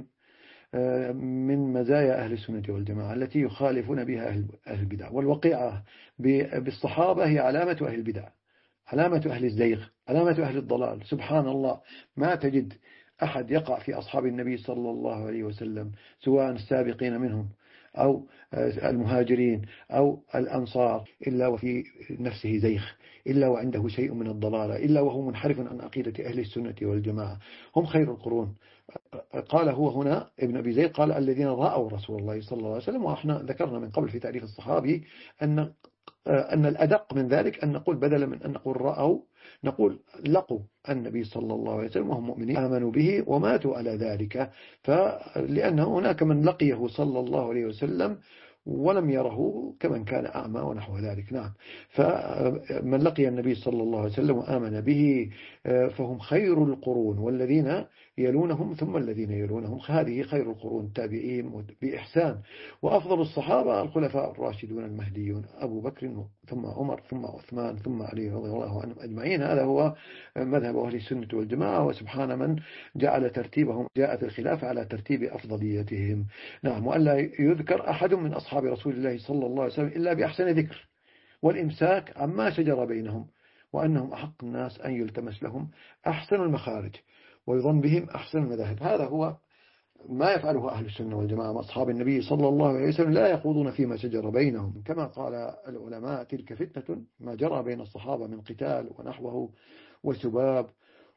من مزايا أهل السنة والجماعة التي يخالفون بها أهل البدع. والوقيعة بالصحابة هي علامة أهل البدع، علامة أهل الزيغ، علامة أهل الضلال. سبحان الله، ما تجد أحد يقع في أصحاب النبي صلى الله عليه وسلم سواء السابقين منهم أو المهاجرين أو الأنصار إلا وفي نفسه زيغ، إلا وعنده شيء من الضلالة، إلا وهو منحرف عن عقيدة أهل السنة والجماعة. هم خير القرون. قال هو هنا ابن أبي زيد قال الذين رأوا رسول الله صلى الله عليه وسلم. وإحنا ذكرنا من قبل في تعريف الصحابي أن أن الأدق من ذلك أن نقول بدلا من أن نقول رأوا نقول لقوا النبي صلى الله عليه وسلم وهم مؤمنين آمنوا به وماتوا على ذلك. فلأن هناك من لقيه صلى الله عليه وسلم ولم يره كمن كان أعمى ونحو ذلك. نعم، فمن لقي النبي صلى الله عليه وسلم وآمن به فهم خير القرون، والذين يلونهم ثم الذين يلونهم، هذه خير القرون التابعين بإحسان. وأفضل الصحابة الخلفاء الراشدون المهديون أبو بكر ثم عمر ثم عثمان ثم علي رضي الله عنهم أجمعين. هذا هو مذهب أهل السنة والجماعة، وسبحان من جعل ترتيبهم جاءت الخلافة على ترتيب أفضليتهم. نعم، وأن لا يذكر أحد من أصحاب رسول الله صلى الله عليه وسلم إلا بأحسن ذكر، والإمساك عما شجر بينهم، وأنهم أحق الناس أن يلتمس لهم أحسن المخارج ويظن بهم أحسن المذاهب. هذا هو ما يفعله أهل السنة والجماعة. أصحاب النبي صلى الله عليه وسلم لا يخوضون فيما شجر بينهم، كما قال العلماء تلك فتنة ما جرى بين الصحابة من قتال ونحوه وسباب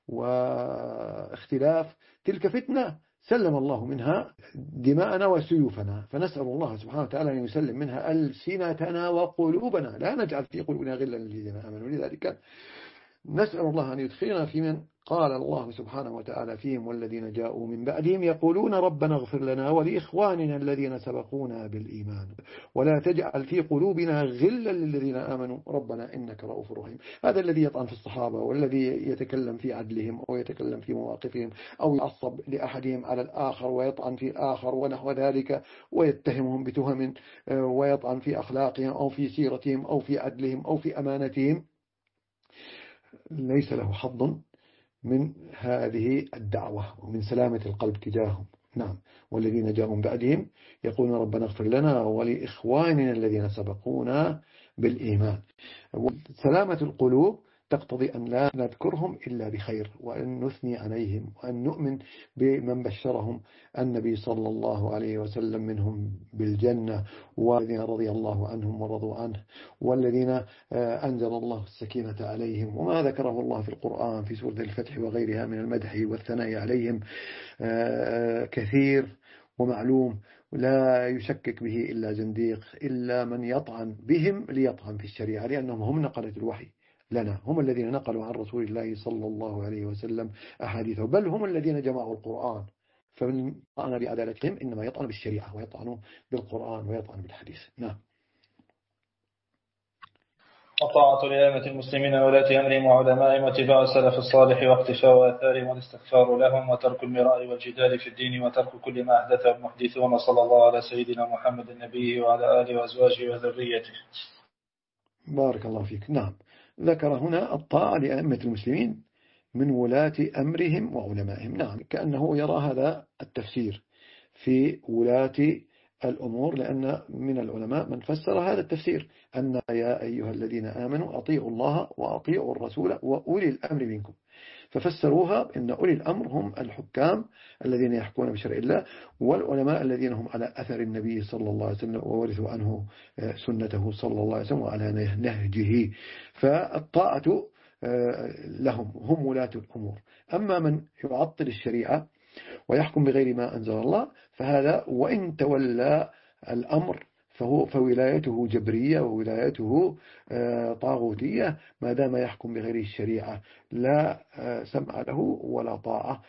واختلاف، تلك فتنة سلم الله منها دماءنا وسيوفنا، فنسأل الله سبحانه وتعالى أن يسلم منها ألسنتنا وقلوبنا، لا نجعل في قلوبنا غلا للذين آمنوا. لذلك نسأل الله أن يدخلنا في من قال الله سبحانه وتعالى فيهم والذين جاءوا من بعدهم يقولون ربنا اغفر لنا ولإخواننا الذين سبقونا بالإيمان ولا تجعل في قلوبنا غلا للذين آمنوا ربنا إنك رؤوف رحيم. هذا الذي يطعن في الصحابة والذي يتكلم في عدلهم أو يتكلم في مواقفهم أو يعصب لأحدهم على الآخر ويطعن في الآخر ونحو ذلك ويتهمهم بتهم ويطعن في أخلاقهم أو في سيرتهم أو في عدلهم أو في أمانتهم، ليس له حظ من هذه الدعوة ومن سلامة القلب تجاههم. نعم، والذين جاءوا من بعدهم يقولون ربنا اغفر لنا ولإخواننا الذين سبقونا بالإيمان. سلامة القلوب تقتضي أن لا نذكرهم إلا بخير، وأن نثني عليهم، وأن نؤمن بمن بشرهم النبي صلى الله عليه وسلم منهم بالجنة، والذين رضي الله عنهم ورضوا عنه، والذين أنزل الله السكينة عليهم، وما ذكره الله في القرآن في سورة الفتح وغيرها من المدح والثناء عليهم كثير ومعلوم، لا يشكك به إلا زنديق، إلا من يطعن بهم ليطعن في الشريعة، لأنهم هم نقلة الوحي لنا، هم الذين نقلوا عن رسول الله صلى الله عليه وسلم أحاديثه، بل هم الذين جمعوا القرآن. فمن طعن بعدالتهم إنما يطعن بالشريعة ويطعن بالقرآن ويطعن بالحديث. نعم. والطاعة لأئمة المسلمين وولاة أمرهم وعلمائهم واتباع السلف الصالح واقتفاء آثارهم والاستغفار لهم وترك المراء والجدال في الدين وترك كل ما أحدثه المحدثون. صلى الله على سيدنا محمد النبي وعلى آله وأزواجه وذريته. بارك الله فيك. نعم، ذكر هنا الطاعة لأئمة المسلمين من ولاة أمرهم وعلمائهم. نعم، كأنه يرى هذا التفسير في ولاة الأمور، لأن من العلماء من فسر هذا التفسير أن يا أيها الذين آمنوا أطيعوا الله وأطيعوا الرسول وأولي الأمر منكم، ففسروها إن أولي الأمر هم الحكام الذين يحكون بشرع الله، والعلماء الذين هم على أثر النبي صلى الله عليه وسلم وورثوا عنه سنته صلى الله عليه وسلم وعلى نهجه، فالطاعة لهم، هم ولاة الأمور. أما من يعطل الشريعة ويحكم بغير ما أنزل الله فهذا وإن تولى الأمر فهو فولايته جبرية وولايته طاغوتية ما دام يحكم بغير الشريعة، لا سمع له ولا طاعة.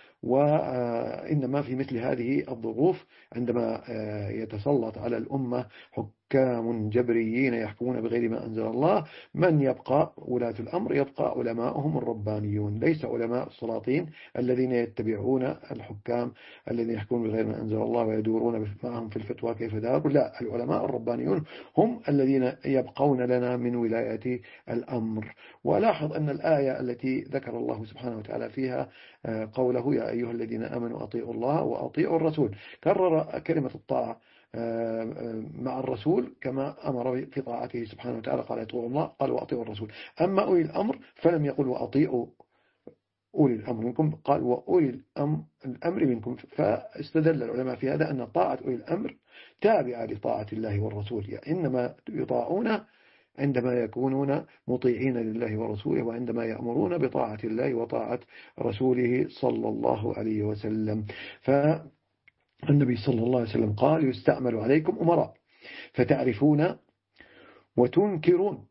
وإنما في مثل هذه الظروف عندما يتسلط على الأمة حكام جبريين يحكمون بغير ما أنزل الله، من يبقى ولاة الأمر؟ يبقى علماءهم الربانيون، ليس علماء السلاطين الذين يتبعون الحكام الذين يحكمون بغير ما أنزل الله ويدورون معهم في الفتوى كيف داروا. لا، العلماء الربانيون هم الذين يبقون لنا من ولاية الأمر. ولاحظ أن الآية التي ذكر الله سبحانه وتعالى فيها قوله يا أيها الذين آمنوا أطيعوا الله وأطيعوا الرسول، كرر كلمة الطاعة مع الرسول كما أمر في طاعته سبحانه وتعالى، قال أطيعوا الله قال وأطيعوا الرسول. أما أولي الأمر فلم يقل وأطيعوا أولي الأمر منكم، قال وأولي الأمر منكم. فاستدل العلماء في هذا أن طاعة أولي الأمر تابعة لطاعة الله والرسول، يعني إنما يطاعون عندما يكونون مطيعين لله ورسوله وعندما يأمرون بطاعة الله وطاعة رسوله صلى الله عليه وسلم. فالنبي صلى الله عليه وسلم قال يستعمل عليكم أمراء فتعرفون وتنكرون،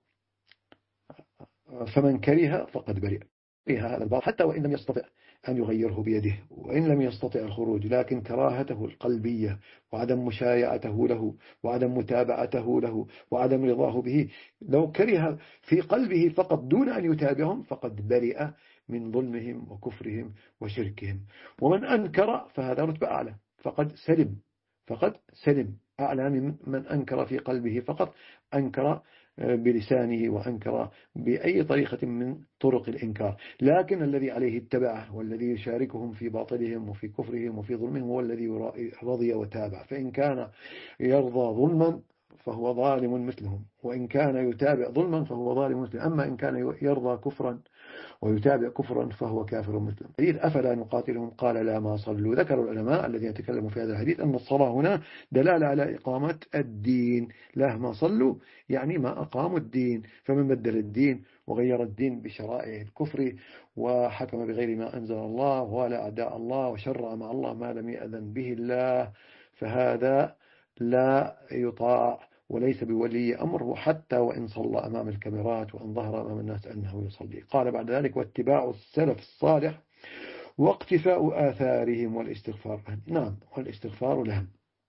فمن كره فقد برئ فيها هذا البعض حتى وإن لم يستطع أن يغيره بيده وإن لم يستطع الخروج، لكن كراهته القلبية وعدم مشايعته له وعدم متابعته له وعدم رضاه به، لو كره في قلبه فقط دون أن يتابعهم فقد برئ من ظلمهم وكفرهم وشركهم. ومن أنكر فهذا رتبة أعلى، فقد سلم، فقد سلم أعلى من من أنكر في قلبه فقط، أنكر بلسانه وأنكر بأي طريقة من طرق الإنكار. لكن الذي عليه اتبعه والذي يشاركهم في باطلهم وفي كفرهم وفي ظلمهم هو الذي رضي وتابع، فإن كان يرضى ظلما فهو ظالم مثلهم، وإن كان يتابع ظلما فهو ظالم مثلهم. أما إن كان يرضى كفرا ويتابع كفرا فهو كافر مثلهم. الحديث أفلا نقاتلهم قال لا ما صلوا. ذكر العلماء الذين يتكلموا في هذا الحديث أن الصلاة هنا دلالة على إقامة الدين، لا ما صلوا يعني ما أقاموا الدين. فمن بدل الدين وغير الدين بشرائع الكفر وحكم بغير ما أنزل الله ولا أعداء الله وشرع مع الله ما لم يأذن به الله فهذا لا يطاع وليس بولي أمره حتى وإن صلى أمام الكاميرات وأن ظهر أمام الناس أنه يصلي. قال بعد ذلك واتباع السلف الصالح واقتفاء آثارهم والاستغفار لهم. نعم، والاستغفار لهم.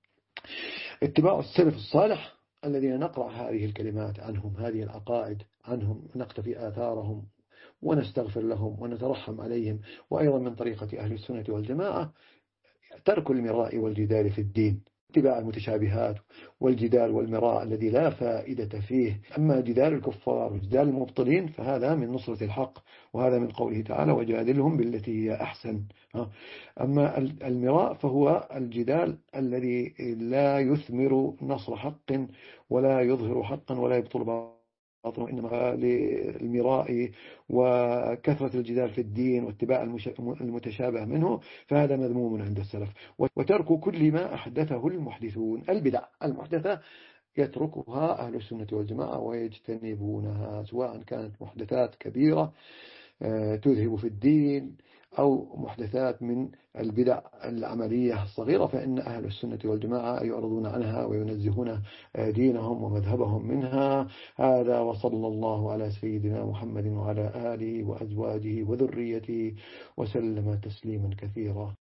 اتباع السلف الصالح الذين نقرأ هذه الكلمات عنهم، هذه العقائد عنهم، نقتفي آثارهم ونستغفر لهم ونترحم عليهم. وأيضا من طريقة أهل السنة والجماعة ترك المراء والجدال في الدين، اتباع المتشابهات والجدال والمراء الذي لا فائدة فيه. أما جدال الكفار وجدال المبطلين فهذا من نصرة الحق، وهذا من قوله تعالى وجادلهم بالتي هي أحسن. أما المراء فهو الجدال الذي لا يثمر نصر حق ولا يظهر حقا ولا يبطل باطلا، إنما للمراء وكثرة الجدال في الدين واتباع المتشابه منه، فهذا مذموم عند السلف. وترك كل ما أحدثه المحدثون، البدع المحدثة يتركها أهل السنة والجماعة ويجتنبونها، سواء كانت محدثات كبيرة تذهب في الدين أو محدثات من البدع العملية الصغيرة، فإن أهل السنة والجماعة يعرضون عنها وينزهون دينهم ومذهبهم منها. هذا وصلى الله على سيدنا محمد وعلى آله وأزواجه وذريته وسلم تسليما كثيرا.